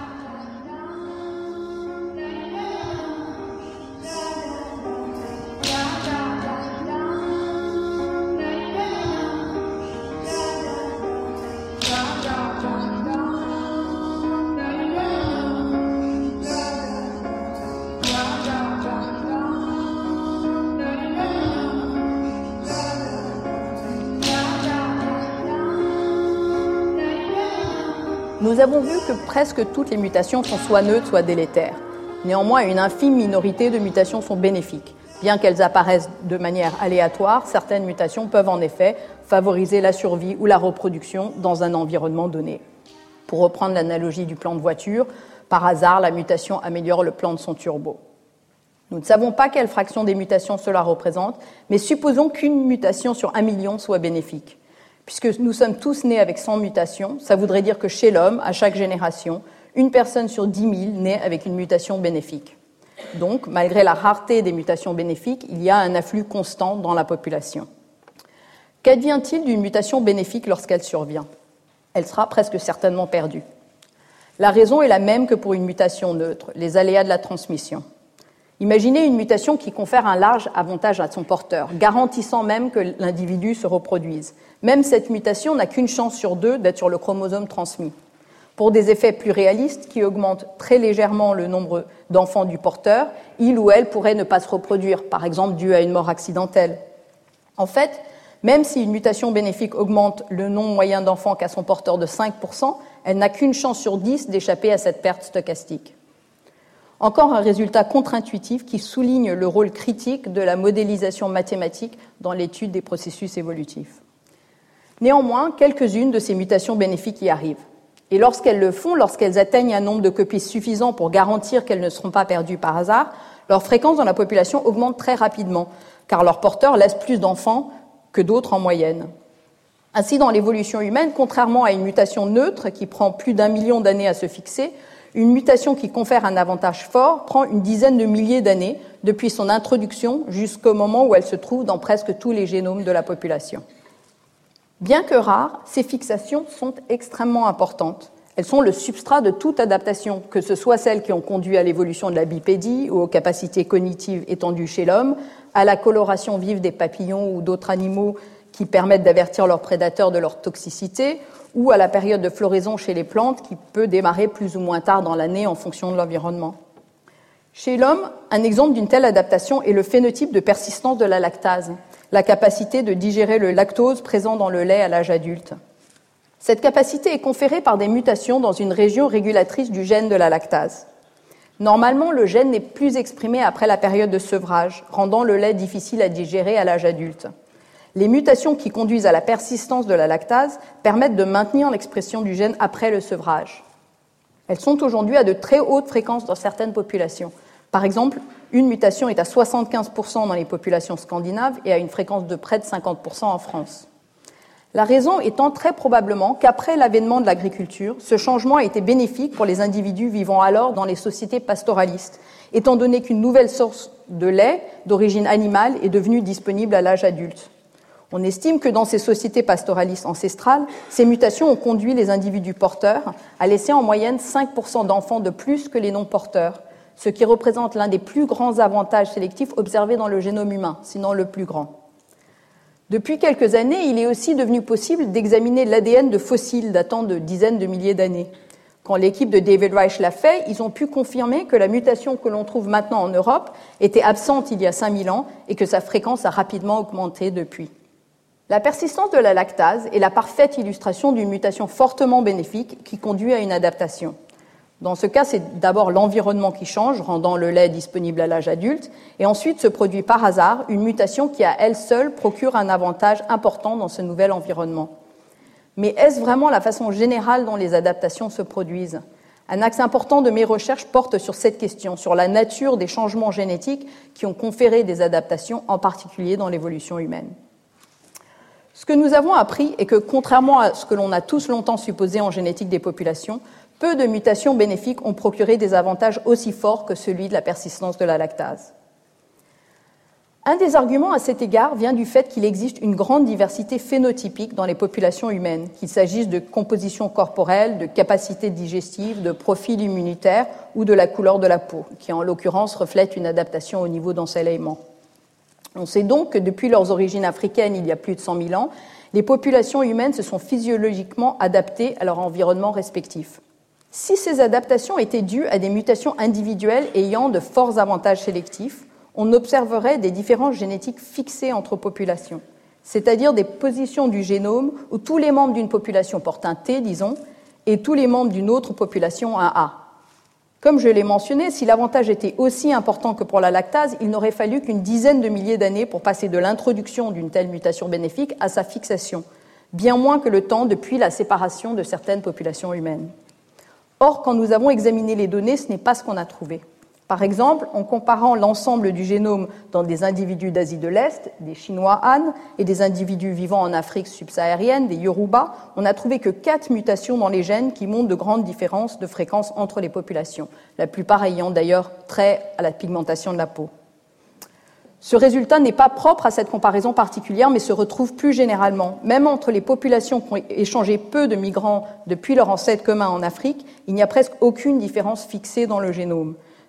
Nous avons vu que presque toutes les mutations sont soit neutres, soit délétères. Néanmoins, une infime minorité de mutations sont bénéfiques. Bien qu'elles apparaissent de manière aléatoire, certaines mutations peuvent en effet favoriser la survie ou la reproduction dans un environnement donné. Pour reprendre l'analogie du plan de voiture, par hasard, la mutation améliore le plan de son turbo. Nous ne savons pas quelle fraction des mutations cela représente, mais supposons qu'une mutation sur 1 million soit bénéfique. Puisque nous sommes tous nés avec 100 mutations, ça voudrait dire que chez l'homme, à chaque génération, une personne sur 10 000 naît avec une mutation bénéfique. Donc, malgré la rareté des mutations bénéfiques, il y a un afflux constant dans la population. Qu'advient-il d'une mutation bénéfique lorsqu'elle survient ? Elle sera presque certainement perdue. La raison est la même que pour une mutation neutre, les aléas de la transmission. Imaginez une mutation qui confère un large avantage à son porteur, garantissant même que l'individu se reproduise. Même cette mutation n'a qu'une chance sur 2 d'être sur le chromosome transmis. Pour des effets plus réalistes qui augmentent très légèrement le nombre d'enfants du porteur, il ou elle pourrait ne pas se reproduire, par exemple dû à une mort accidentelle. En fait, même si une mutation bénéfique augmente le nombre moyen d'enfants qu'a son porteur de 5%, elle n'a qu'une chance sur 10 d'échapper à cette perte stochastique. Encore un résultat contre-intuitif qui souligne le rôle critique de la modélisation mathématique dans l'étude des processus évolutifs. Néanmoins, quelques-unes de ces mutations bénéfiques y arrivent. Et lorsqu'elles le font, lorsqu'elles atteignent un nombre de copies suffisant pour garantir qu'elles ne seront pas perdues par hasard, leur fréquence dans la population augmente très rapidement, car leurs porteurs laissent plus d'enfants que d'autres en moyenne. Ainsi, dans l'évolution humaine, contrairement à une mutation neutre qui prend plus d'1 million d'années à se fixer, une mutation qui confère un avantage fort prend une dizaine de milliers d'années depuis son introduction jusqu'au moment où elle se trouve dans presque tous les génomes de la population. Bien que rares, ces fixations sont extrêmement importantes. Elles sont le substrat de toute adaptation, que ce soit celles qui ont conduit à l'évolution de la bipédie ou aux capacités cognitives étendues chez l'homme, à la coloration vive des papillons ou d'autres animaux qui permettent d'avertir leurs prédateurs de leur toxicité, ou à la période de floraison chez les plantes qui peut démarrer plus ou moins tard dans l'année en fonction de l'environnement. Chez l'homme, un exemple d'une telle adaptation est le phénotype de persistance de la lactase, la capacité de digérer le lactose présent dans le lait à l'âge adulte. Cette capacité est conférée par des mutations dans une région régulatrice du gène de la lactase. Normalement, le gène n'est plus exprimé après la période de sevrage, rendant le lait difficile à digérer à l'âge adulte. Les mutations qui conduisent à la persistance de la lactase permettent de maintenir l'expression du gène après le sevrage. Elles sont aujourd'hui à de très hautes fréquences dans certaines populations. Par exemple, une mutation est à 75% dans les populations scandinaves et à une fréquence de près de 50% en France. La raison étant très probablement qu'après l'avènement de l'agriculture, ce changement a été bénéfique pour les individus vivant alors dans les sociétés pastoralistes, étant donné qu'une nouvelle source de lait d'origine animale est devenue disponible à l'âge adulte. On estime que dans ces sociétés pastoralistes ancestrales, ces mutations ont conduit les individus porteurs à laisser en moyenne 5% d'enfants de plus que les non-porteurs, ce qui représente l'un des plus grands avantages sélectifs observés dans le génome humain, sinon le plus grand. Depuis quelques années, il est aussi devenu possible d'examiner l'ADN de fossiles datant de dizaines de milliers d'années. Quand l'équipe de David Reich l'a fait, ils ont pu confirmer que la mutation que l'on trouve maintenant en Europe était absente il y a 5000 ans et que sa fréquence a rapidement augmenté depuis. La persistance de la lactase est la parfaite illustration d'une mutation fortement bénéfique qui conduit à une adaptation. Dans ce cas, c'est d'abord l'environnement qui change, rendant le lait disponible à l'âge adulte, et ensuite se produit par hasard une mutation qui, à elle seule, procure un avantage important dans ce nouvel environnement. Mais est-ce vraiment la façon générale dont les adaptations se produisent ? Un axe important de mes recherches porte sur cette question, sur la nature des changements génétiques qui ont conféré des adaptations, en particulier dans l'évolution humaine. Ce que nous avons appris est que, contrairement à ce que l'on a tous longtemps supposé en génétique des populations, peu de mutations bénéfiques ont procuré des avantages aussi forts que celui de la persistance de la lactase. Un des arguments à cet égard vient du fait qu'il existe une grande diversité phénotypique dans les populations humaines, qu'il s'agisse de composition corporelle, de capacité digestive, de profil immunitaire ou de la couleur de la peau, qui en l'occurrence reflète une adaptation au niveau d'ensoleillement. On sait donc que depuis leurs origines africaines il y a plus de 100 000 ans, les populations humaines se sont physiologiquement adaptées à leur environnement respectif. Si ces adaptations étaient dues à des mutations individuelles ayant de forts avantages sélectifs, on observerait des différences génétiques fixées entre populations, c'est-à-dire des positions du génome où tous les membres d'une population portent un T, disons, et tous les membres d'une autre population un A. Comme je l'ai mentionné, si l'avantage était aussi important que pour la lactase, il n'aurait fallu qu'une dizaine de milliers d'années pour passer de l'introduction d'une telle mutation bénéfique à sa fixation, bien moins que le temps depuis la séparation de certaines populations humaines. Or, quand nous avons examiné les données, ce n'est pas ce qu'on a trouvé. Par exemple, en comparant l'ensemble du génome dans des individus d'Asie de l'Est, des Chinois Han, et des individus vivant en Afrique subsaharienne, des Yoruba, on n'a trouvé que 4 mutations dans les gènes qui montrent de grandes différences de fréquence entre les populations, la plupart ayant d'ailleurs trait à la pigmentation de la peau. Ce résultat n'est pas propre à cette comparaison particulière, mais se retrouve plus généralement. Même entre les populations qui ont échangé peu de migrants depuis leur ancêtre commun en Afrique, il n'y a presque aucune différence fixée dans le génome.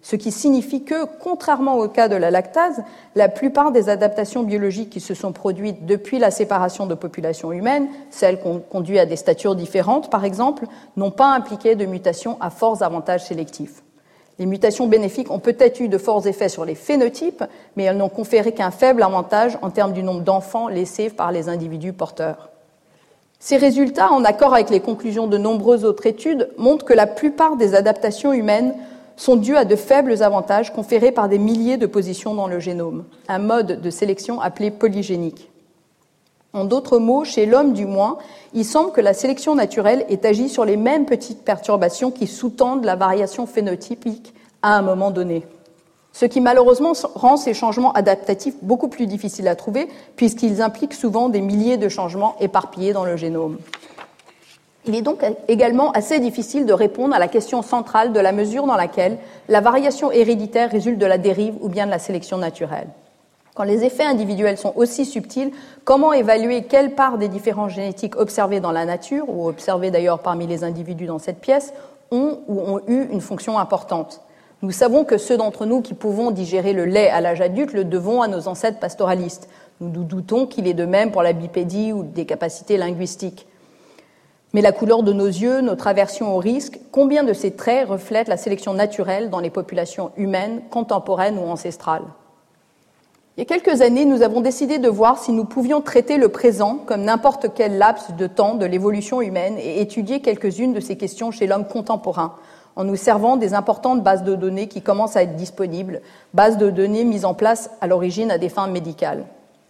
Ce qui signifie que, contrairement au cas de la lactase, la plupart des adaptations biologiques qui se sont produites depuis la séparation de populations humaines, celles qui ont conduit à des statures différentes par exemple, n'ont pas impliqué de mutations à forts avantages sélectifs. Les mutations bénéfiques ont peut-être eu de forts effets sur les phénotypes, mais elles n'ont conféré qu'un faible avantage en termes du nombre d'enfants laissés par les individus porteurs. Ces résultats, en accord avec les conclusions de nombreuses autres études, montrent que la plupart des adaptations humaines sont dues à de faibles avantages conférés par des milliers de positions dans le génome, un mode de sélection appelé polygénique. En d'autres mots, chez l'homme du moins, il semble que la sélection naturelle ait agi sur les mêmes petites perturbations qui sous-tendent la variation phénotypique à un moment donné. Ce qui malheureusement rend ces changements adaptatifs beaucoup plus difficiles à trouver puisqu'ils impliquent souvent des milliers de changements éparpillés dans le génome. Il est donc également assez difficile de répondre à la question centrale de la mesure dans laquelle la variation héréditaire résulte de la dérive ou bien de la sélection naturelle. Quand les effets individuels sont aussi subtils, comment évaluer quelle part des différences génétiques observées dans la nature, ou observées d'ailleurs parmi les individus dans cette pièce, ont ou ont eu une fonction importante ? Nous savons que ceux d'entre nous qui pouvons digérer le lait à l'âge adulte le devons à nos ancêtres pastoralistes. Nous doutons qu'il est de même pour la bipédie ou des capacités linguistiques. Mais la couleur de nos yeux, notre aversion au risque, combien de ces traits reflètent la sélection naturelle dans les populations humaines, contemporaines ou ancestrales ? Il y a quelques années, nous avons décidé de voir si nous pouvions traiter le présent comme n'importe quel laps de temps de l'évolution humaine et étudier quelques-unes de ces questions chez l'homme contemporain, en nous servant des importantes bases de données qui commencent à être disponibles, bases de données mises en place à l'origine à des fins médicales.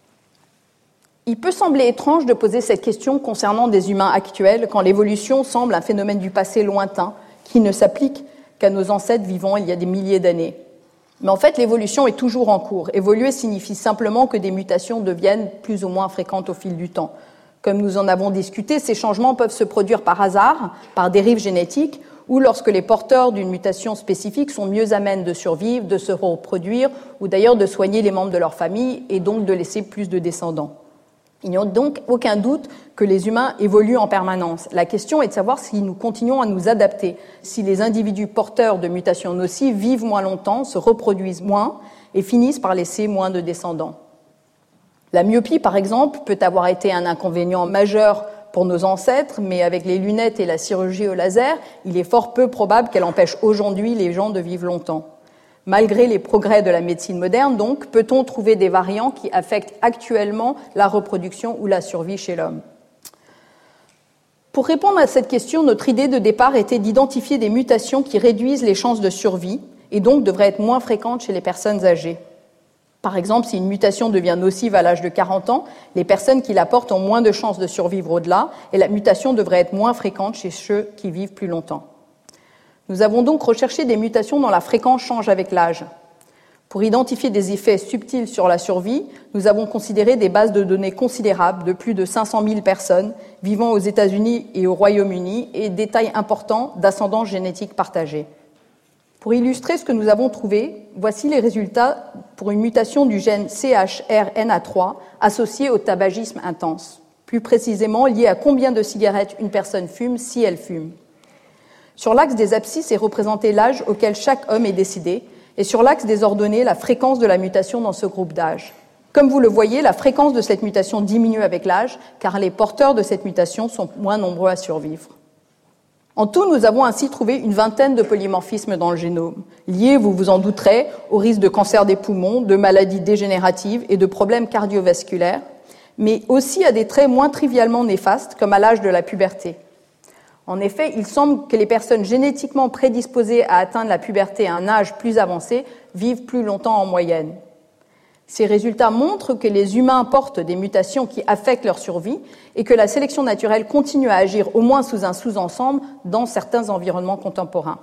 Il peut sembler étrange de poser cette question concernant des humains actuels quand l'évolution semble un phénomène du passé lointain qui ne s'applique qu'à nos ancêtres vivant il y a des milliers d'années. Mais en fait, l'évolution est toujours en cours. Évoluer signifie simplement que des mutations deviennent plus ou moins fréquentes au fil du temps. Comme nous en avons discuté, ces changements peuvent se produire par hasard, par dérive génétique, ou lorsque les porteurs d'une mutation spécifique sont mieux à même de survivre, de se reproduire, ou d'ailleurs de soigner les membres de leur famille et donc de laisser plus de descendants. Il n'y a donc aucun doute que les humains évoluent en permanence. La question est de savoir si nous continuons à nous adapter, si les individus porteurs de mutations nocives vivent moins longtemps, se reproduisent moins et finissent par laisser moins de descendants. La myopie, par exemple, peut avoir été un inconvénient majeur pour nos ancêtres, mais avec les lunettes et la chirurgie au laser, il est fort peu probable qu'elle empêche aujourd'hui les gens de vivre longtemps. Malgré les progrès de la médecine moderne, donc, peut-on trouver des variants qui affectent actuellement la reproduction ou la survie chez l'homme ? Pour répondre à cette question, notre idée de départ était d'identifier des mutations qui réduisent les chances de survie et donc devraient être moins fréquentes chez les personnes âgées. Par exemple, si une mutation devient nocive à l'âge de 40 ans, les personnes qui la portent ont moins de chances de survivre au-delà et la mutation devrait être moins fréquente chez ceux qui vivent plus longtemps. Nous avons donc recherché des mutations dont la fréquence change avec l'âge. Pour identifier des effets subtils sur la survie, nous avons considéré des bases de données considérables de plus de 500 000 personnes vivant aux États-Unis et au Royaume-Uni et détails importants d'ascendance génétique partagée. Pour illustrer ce que nous avons trouvé, voici les résultats pour une mutation du gène CHRNA3 associée au tabagisme intense, plus précisément liée à combien de cigarettes une personne fume si elle fume. Sur l'axe des abscisses est représenté l'âge auquel chaque homme est décédé, et sur l'axe des ordonnées, la fréquence de la mutation dans ce groupe d'âge. Comme vous le voyez, la fréquence de cette mutation diminue avec l'âge, car les porteurs de cette mutation sont moins nombreux à survivre. En tout, nous avons ainsi trouvé une vingtaine de polymorphismes dans le génome, liés, vous vous en douterez, au risque de cancer des poumons, de maladies dégénératives et de problèmes cardiovasculaires, mais aussi à des traits moins trivialement néfastes, comme à l'âge de la puberté. En effet, il semble que les personnes génétiquement prédisposées à atteindre la puberté à un âge plus avancé vivent plus longtemps en moyenne. Ces résultats montrent que les humains portent des mutations qui affectent leur survie et que la sélection naturelle continue à agir au moins sous un sous-ensemble dans certains environnements contemporains.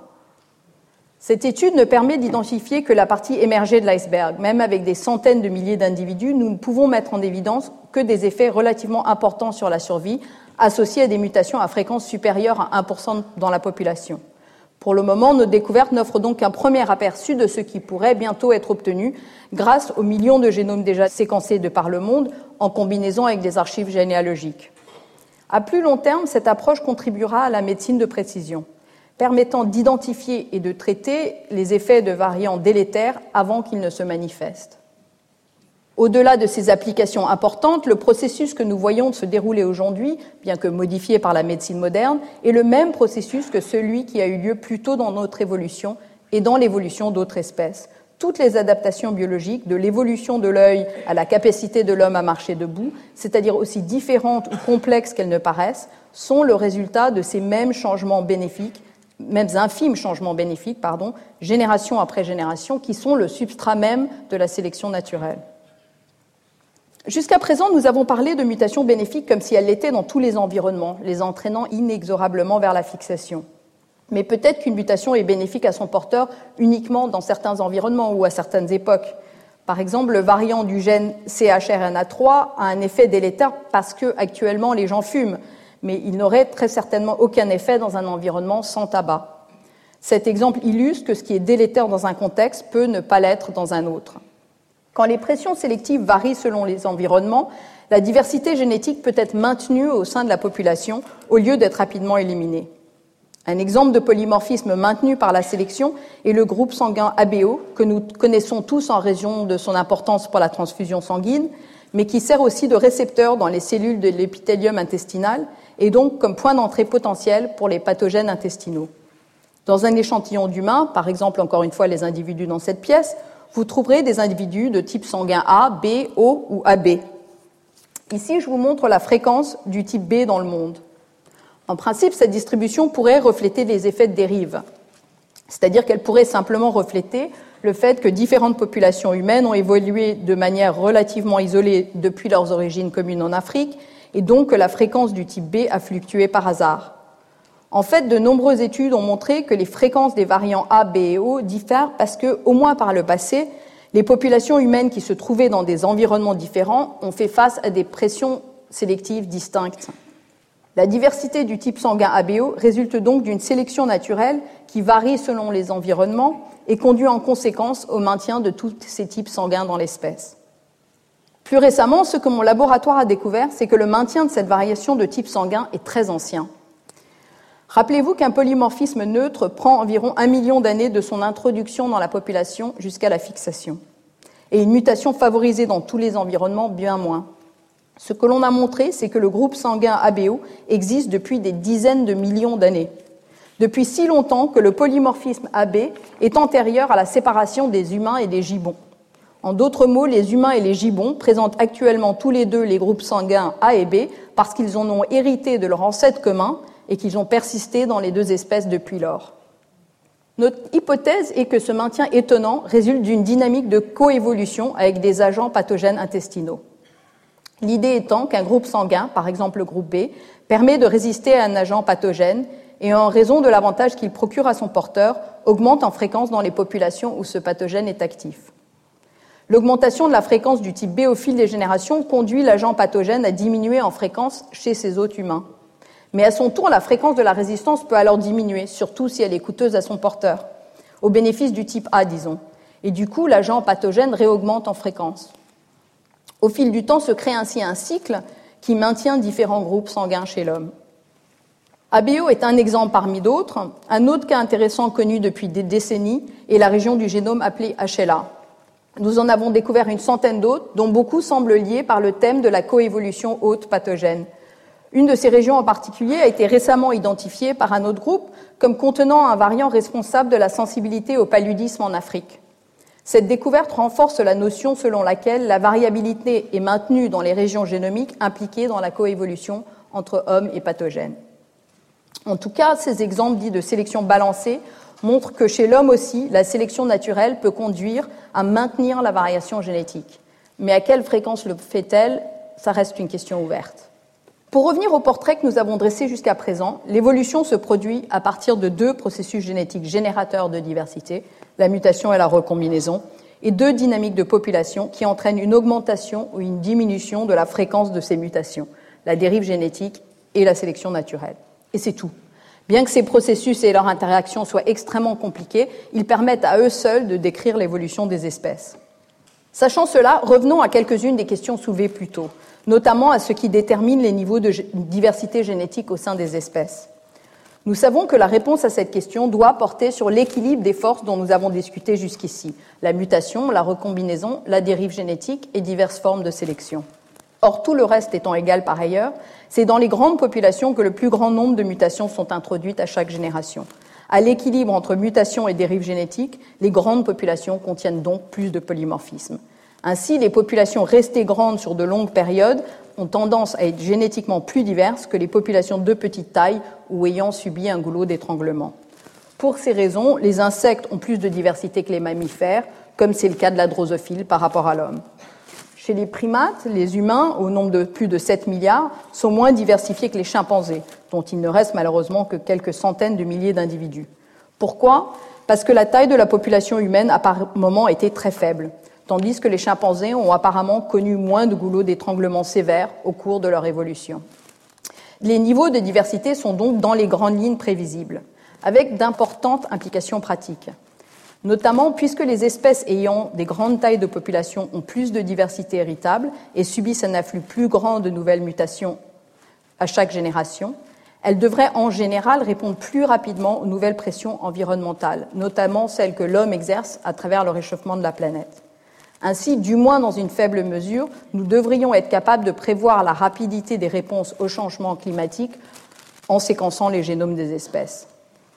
Cette étude ne permet d'identifier que la partie émergée de l'iceberg. Même avec des centaines de milliers d'individus, nous ne pouvons mettre en évidence que des effets relativement importants sur la survie, associés à des mutations à fréquence supérieure à 1% dans la population. Pour le moment, nos découvertes n'offrent donc qu'un premier aperçu de ce qui pourrait bientôt être obtenu grâce aux millions de génomes déjà séquencés de par le monde en combinaison avec des archives généalogiques. À plus long terme, cette approche contribuera à la médecine de précision. permettant d'identifier et de traiter les effets de variants délétères avant qu'ils ne se manifestent. Au-delà de ces applications importantes, le processus que nous voyons se dérouler aujourd'hui, bien que modifié par la médecine moderne, est le même processus que celui qui a eu lieu plus tôt dans notre évolution et dans l'évolution d'autres espèces. Toutes les adaptations biologiques, de l'évolution de l'œil à la capacité de l'homme à marcher debout, c'est-à-dire aussi différentes ou complexes qu'elles ne paraissent, sont le résultat de ces mêmes changements bénéfiques, mêmes infimes changements bénéfiques, génération après génération, qui sont le substrat même de la sélection naturelle. Jusqu'à présent, nous avons parlé de mutations bénéfiques comme si elles l'étaient dans tous les environnements, les entraînant inexorablement vers la fixation. Mais peut-être qu'une mutation est bénéfique à son porteur uniquement dans certains environnements ou à certaines époques. Par exemple, le variant du gène CHRNA3 a un effet délétère parce que actuellement les gens fument, mais il n'aurait très certainement aucun effet dans un environnement sans tabac. Cet exemple illustre que ce qui est délétère dans un contexte peut ne pas l'être dans un autre. Quand les pressions sélectives varient selon les environnements, la diversité génétique peut être maintenue au sein de la population au lieu d'être rapidement éliminée. Un exemple de polymorphisme maintenu par la sélection est le groupe sanguin ABO, que nous connaissons tous en raison de son importance pour la transfusion sanguine, mais qui sert aussi de récepteur dans les cellules de l'épithélium intestinal et donc comme point d'entrée potentiel pour les pathogènes intestinaux. Dans un échantillon d'humains, par exemple encore une fois les individus dans cette pièce, vous trouverez des individus de type sanguin A, B, O ou AB. Ici, je vous montre la fréquence du type B dans le monde. En principe, cette distribution pourrait refléter les effets de dérive, c'est-à-dire qu'elle pourrait simplement refléter le fait que différentes populations humaines ont évolué de manière relativement isolée depuis leurs origines communes en Afrique, et donc que la fréquence du type B a fluctué par hasard. En fait, de nombreuses études ont montré que les fréquences des variants A, B et O diffèrent parce que, au moins par le passé, les populations humaines qui se trouvaient dans des environnements différents ont fait face à des pressions sélectives distinctes. La diversité du type sanguin ABO résulte donc d'une sélection naturelle qui varie selon les environnements et conduit en conséquence au maintien de tous ces types sanguins dans l'espèce. Plus récemment, ce que mon laboratoire a découvert, c'est que le maintien de cette variation de type sanguin est très ancien. Rappelez-vous qu'un polymorphisme neutre prend environ 1 million d'années de son introduction dans la population jusqu'à la fixation, et une mutation favorisée dans tous les environnements bien moins. Ce que l'on a montré, c'est que le groupe sanguin ABO existe depuis des dizaines de millions d'années, depuis si longtemps que le polymorphisme AB est antérieur à la séparation des humains et des gibbons. En d'autres mots, les humains et les gibbons présentent actuellement tous les deux les groupes sanguins A et B parce qu'ils en ont hérité de leur ancêtre commun et qu'ils ont persisté dans les deux espèces depuis lors. Notre hypothèse est que ce maintien étonnant résulte d'une dynamique de coévolution avec des agents pathogènes intestinaux. L'idée étant qu'un groupe sanguin, par exemple le groupe B, permet de résister à un agent pathogène et en raison de l'avantage qu'il procure à son porteur, augmente en fréquence dans les populations où ce pathogène est actif. L'augmentation de la fréquence du type B au fil des générations conduit l'agent pathogène à diminuer en fréquence chez ses hôtes humains. Mais à son tour, la fréquence de la résistance peut alors diminuer, surtout si elle est coûteuse à son porteur, au bénéfice du type A, disons. Et du coup, l'agent pathogène réaugmente en fréquence. Au fil du temps se crée ainsi un cycle qui maintient différents groupes sanguins chez l'homme. ABO est un exemple parmi d'autres. Un autre cas intéressant connu depuis des décennies est la région du génome appelée HLA. Nous en avons découvert une centaine d'autres, dont beaucoup semblent liés par le thème de la coévolution hôte pathogène. Une de ces régions en particulier a été récemment identifiée par un autre groupe comme contenant un variant responsable de la sensibilité au paludisme en Afrique. Cette découverte renforce la notion selon laquelle la variabilité est maintenue dans les régions génomiques impliquées dans la coévolution entre hommes et pathogènes. En tout cas, ces exemples dits de sélection balancée montrent que chez l'homme aussi, la sélection naturelle peut conduire à maintenir la variation génétique. Mais à quelle fréquence le fait-elle ? Ça reste une question ouverte. Pour revenir au portrait que nous avons dressé jusqu'à présent, l'évolution se produit à partir de deux processus génétiques générateurs de diversité, la mutation et la recombinaison, et deux dynamiques de population qui entraînent une augmentation ou une diminution de la fréquence de ces mutations, la dérive génétique et la sélection naturelle. Et c'est tout. Bien que ces processus et leur interaction soient extrêmement compliqués, ils permettent à eux seuls de décrire l'évolution des espèces. Sachant cela, revenons à quelques-unes des questions soulevées plus tôt, notamment à ce qui détermine les niveaux de diversité génétique au sein des espèces. Nous savons que la réponse à cette question doit porter sur l'équilibre des forces dont nous avons discuté jusqu'ici, la mutation, la recombinaison, la dérive génétique et diverses formes de sélection. Or, tout le reste étant égal par ailleurs, c'est dans les grandes populations que le plus grand nombre de mutations sont introduites à chaque génération. À l'équilibre entre mutation et dérive génétique, les grandes populations contiennent donc plus de polymorphisme. Ainsi, les populations restées grandes sur de longues périodes ont tendance à être génétiquement plus diverses que les populations de petite taille ou ayant subi un goulot d'étranglement. Pour ces raisons, les insectes ont plus de diversité que les mammifères, comme c'est le cas de la drosophile par rapport à l'homme. Chez les primates, les humains, au nombre de plus de 7 milliards, sont moins diversifiés que les chimpanzés, dont il ne reste malheureusement que quelques centaines de milliers d'individus. Pourquoi ? Parce que la taille de la population humaine a par moments été très faible, tandis que les chimpanzés ont apparemment connu moins de goulots d'étranglement sévères au cours de leur évolution. Les niveaux de diversité sont donc dans les grandes lignes prévisibles, avec d'importantes implications pratiques. Notamment puisque les espèces ayant des grandes tailles de population ont plus de diversité héritable et subissent un afflux plus grand de nouvelles mutations à chaque génération, elles devraient en général répondre plus rapidement aux nouvelles pressions environnementales, notamment celles que l'homme exerce à travers le réchauffement de la planète. Ainsi, du moins dans une faible mesure, nous devrions être capables de prévoir la rapidité des réponses au changement climatique en séquençant les génomes des espèces.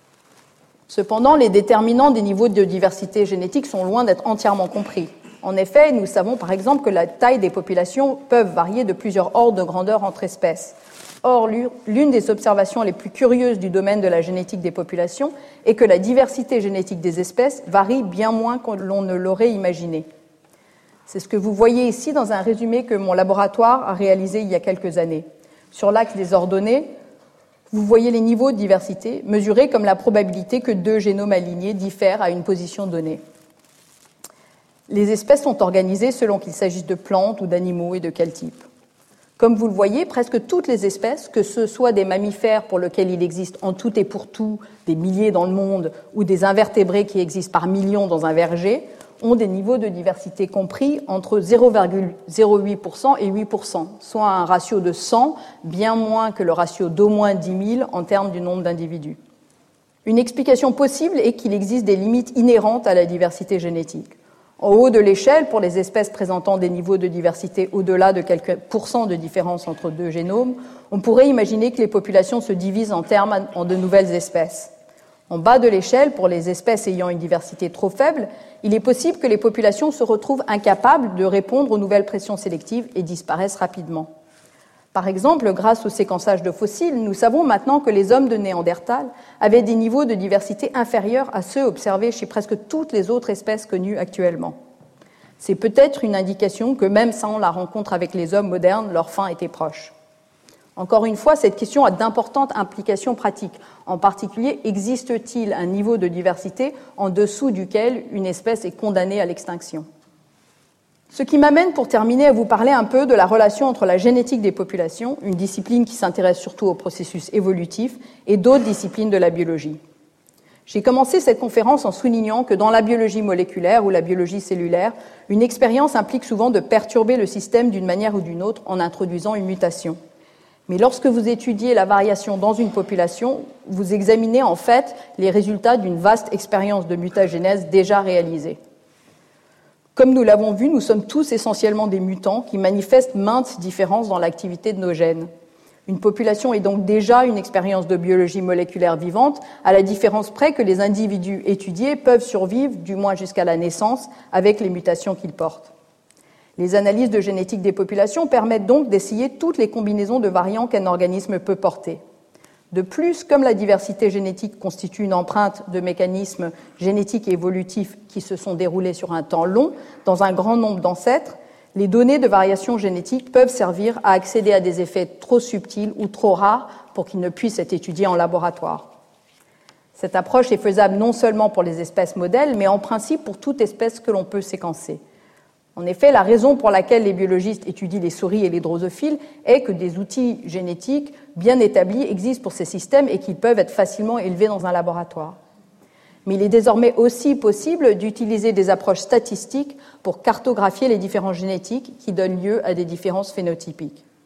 Cependant, les déterminants des niveaux de diversité génétique sont loin d'être entièrement compris. En effet, nous savons par exemple que la taille des populations peuvent varier de plusieurs ordres de grandeur entre espèces. Or, l'une des observations les plus curieuses du domaine de la génétique des populations est que la diversité génétique des espèces varie bien moins que l'on ne l'aurait imaginé. C'est ce que vous voyez ici dans un résumé que mon laboratoire a réalisé il y a quelques années. Sur l'axe des ordonnées, vous voyez les niveaux de diversité mesurés comme la probabilité que deux génomes alignés diffèrent à une position donnée. Les espèces sont organisées selon qu'il s'agisse de plantes ou d'animaux et de quel type. Comme vous le voyez, presque toutes les espèces, que ce soit des mammifères pour lesquels il existe en tout et pour tout des milliers dans le monde ou des invertébrés qui existent par millions dans un verger, ont des niveaux de diversité compris entre 0,08% et 8%, soit un ratio de 100, bien moins que le ratio d'au moins 10 000 en termes du nombre d'individus. Une explication possible est qu'il existe des limites inhérentes à la diversité génétique. En haut de l'échelle, pour les espèces présentant des niveaux de diversité au-delà de quelques pourcents de différence entre deux génomes, on pourrait imaginer que les populations se divisent en de nouvelles espèces. En bas de l'échelle, pour les espèces ayant une diversité trop faible, il est possible que les populations se retrouvent incapables de répondre aux nouvelles pressions sélectives et disparaissent rapidement. Par exemple, grâce au séquençage de fossiles, nous savons maintenant que les hommes de Néandertal avaient des niveaux de diversité inférieurs à ceux observés chez presque toutes les autres espèces connues actuellement. C'est peut-être une indication que même sans la rencontre avec les hommes modernes, leur fin était proche. Encore une fois, cette question a d'importantes implications pratiques. En particulier, existe-t-il un niveau de diversité en dessous duquel une espèce est condamnée à l'extinction ? Ce qui m'amène pour terminer à vous parler un peu de la relation entre la génétique des populations, une discipline qui s'intéresse surtout au processus évolutif, et d'autres disciplines de la biologie. J'ai commencé cette conférence en soulignant que dans la biologie moléculaire ou la biologie cellulaire, une expérience implique souvent de perturber le système d'une manière ou d'une autre en introduisant une mutation. Mais lorsque vous étudiez la variation dans une population, vous examinez en fait les résultats d'une vaste expérience de mutagénèse déjà réalisée. Comme nous l'avons vu, nous sommes tous essentiellement des mutants qui manifestent maintes différences dans l'activité de nos gènes. Une population est donc déjà une expérience de biologie moléculaire vivante, à la différence près que les individus étudiés peuvent survivre, du moins jusqu'à la naissance, avec les mutations qu'ils portent. Les analyses de génétique des populations permettent donc d'essayer toutes les combinaisons de variants qu'un organisme peut porter. De plus, comme la diversité génétique constitue une empreinte de mécanismes génétiques et évolutifs qui se sont déroulés sur un temps long, dans un grand nombre d'ancêtres, les données de variation génétique peuvent servir à accéder à des effets trop subtils ou trop rares pour qu'ils ne puissent être étudiés en laboratoire. Cette approche est faisable non seulement pour les espèces modèles, mais en principe pour toute espèce que l'on peut séquencer. En effet, la raison pour laquelle les biologistes étudient les souris et les drosophiles est que des outils génétiques bien établis existent pour ces systèmes et qu'ils peuvent être facilement élevés dans un laboratoire. Mais il est désormais aussi possible d'utiliser des approches statistiques pour cartographier les différences génétiques qui donnent lieu à des différences phénotypiques.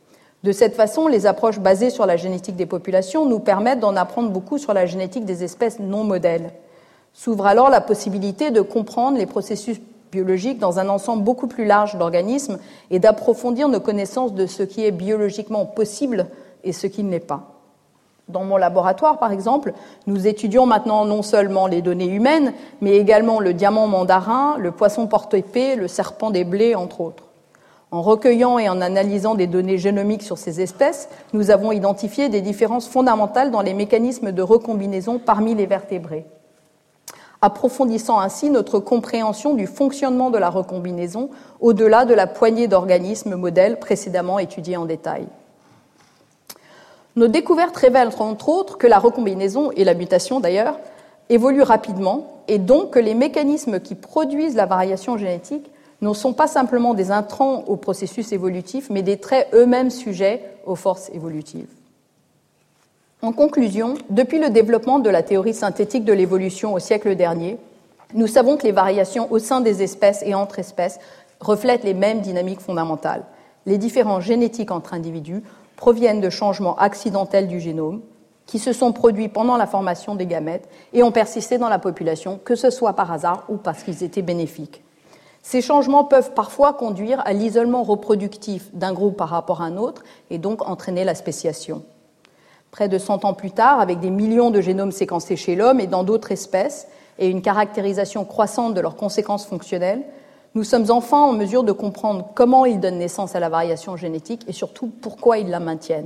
De cette façon, les approches basées sur la génétique des populations nous permettent d'en apprendre beaucoup sur la génétique des espèces non modèles. S'ouvre alors la possibilité de comprendre les processus biologiques dans un ensemble beaucoup plus large d'organismes et d'approfondir nos connaissances de ce qui est biologiquement possible et ce qui ne l'est pas. Dans mon laboratoire, par exemple, nous étudions maintenant non seulement les données humaines, mais également le diamant mandarin, le poisson porte-épée, le serpent des blés, entre autres. En recueillant et en analysant des données génomiques sur ces espèces, nous avons identifié des différences fondamentales dans les mécanismes de recombinaison parmi les vertébrés, approfondissant ainsi notre compréhension du fonctionnement de la recombinaison au-delà de la poignée d'organismes modèles précédemment étudiés en détail. Nos découvertes révèlent entre autres que la recombinaison, et la mutation d'ailleurs, évoluent rapidement et donc que les mécanismes qui produisent la variation génétique ne sont pas simplement des intrants au processus évolutif, mais des traits eux-mêmes sujets aux forces évolutives. En conclusion, depuis le développement de la théorie synthétique de l'évolution au siècle dernier, nous savons que les variations au sein des espèces et entre espèces reflètent les mêmes dynamiques fondamentales. Les différences génétiques entre individus proviennent de changements accidentels du génome qui se sont produits pendant la formation des gamètes et ont persisté dans la population, que ce soit par hasard ou parce qu'ils étaient bénéfiques. Ces changements peuvent parfois conduire à l'isolement reproductif d'un groupe par rapport à un autre et donc entraîner la spéciation. Près de 100 ans plus tard, avec des millions de génomes séquencés chez l'homme et dans d'autres espèces et une caractérisation croissante de leurs conséquences fonctionnelles, nous sommes enfin en mesure de comprendre comment ils donnent naissance à la variation génétique et surtout pourquoi ils la maintiennent.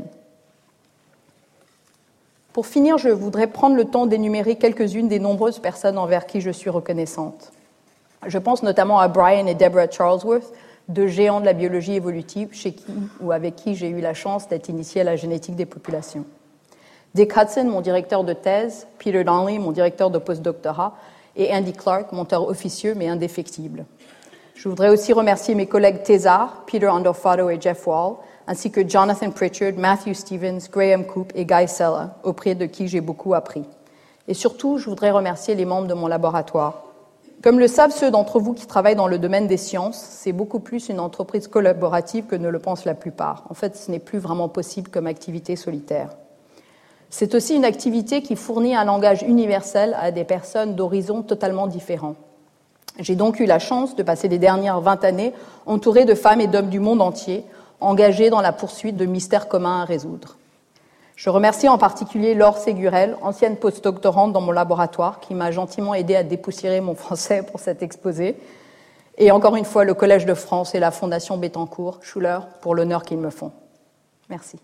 Pour finir, je voudrais prendre le temps d'énumérer quelques-unes des nombreuses personnes envers qui je suis reconnaissante. Je pense notamment à Brian et Deborah Charlesworth, deux géants de la biologie évolutive chez qui ou avec qui j'ai eu la chance d'être initiée à la génétique des populations. Dick Hudson, mon directeur de thèse, Peter Donnelly, mon directeur de postdoctorat, et Andy Clark, monteur officieux mais indéfectible. Je voudrais aussi remercier mes collègues thésards, Peter Andofato et Jeff Wall, ainsi que Jonathan Pritchard, Matthew Stevens, Graham Coop et Guy Sella, auprès de qui j'ai beaucoup appris. Et surtout, je voudrais remercier les membres de mon laboratoire. Comme le savent ceux d'entre vous qui travaillent dans le domaine des sciences, c'est beaucoup plus une entreprise collaborative que ne le pensent la plupart. En fait, ce n'est plus vraiment possible comme activité solitaire. C'est aussi une activité qui fournit un langage universel à des personnes d'horizons totalement différents. J'ai donc eu la chance de passer les dernières 20 années entourée de femmes et d'hommes du monde entier, engagés dans la poursuite de mystères communs à résoudre. Je remercie en particulier Laure Ségurel, ancienne postdoctorante dans mon laboratoire, qui m'a gentiment aidé à dépoussiérer mon français pour cet exposé. Et encore une fois, le Collège de France et la Fondation Bettencourt-Schuller pour l'honneur qu'ils me font. Merci.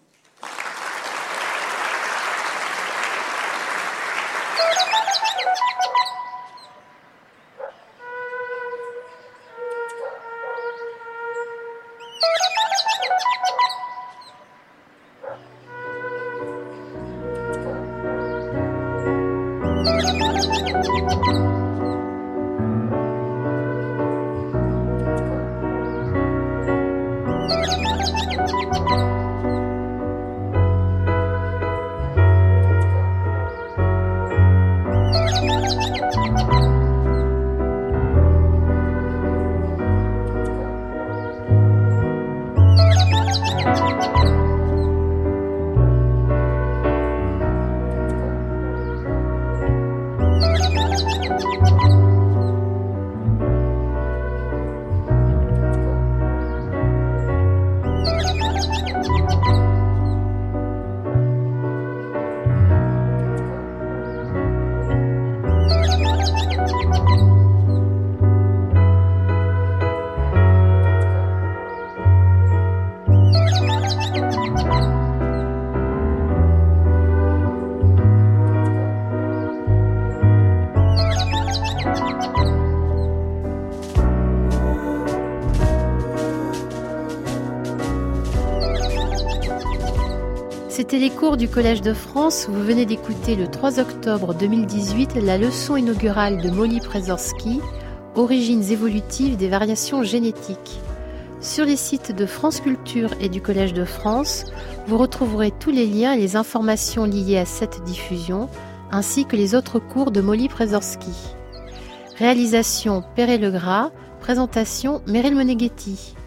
C'était les cours du Collège de France. Vous venez d'écouter le 3 octobre 2018 la leçon inaugurale de Molly Przeworski, Origines évolutives des variations génétiques. Sur les sites de France Culture et du Collège de France, vous retrouverez tous les liens et les informations liées à cette diffusion, ainsi que les autres cours de Molly Przeworski. Réalisation Perret Legras, présentation Meryl Moneghetti.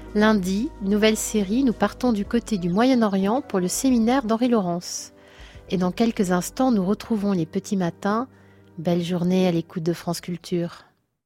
Lundi, nouvelle série, nous partons du côté du Moyen-Orient pour le séminaire d'Henri Laurence. Et dans quelques instants, nous retrouvons les petits matins. Belle journée à l'écoute de France Culture.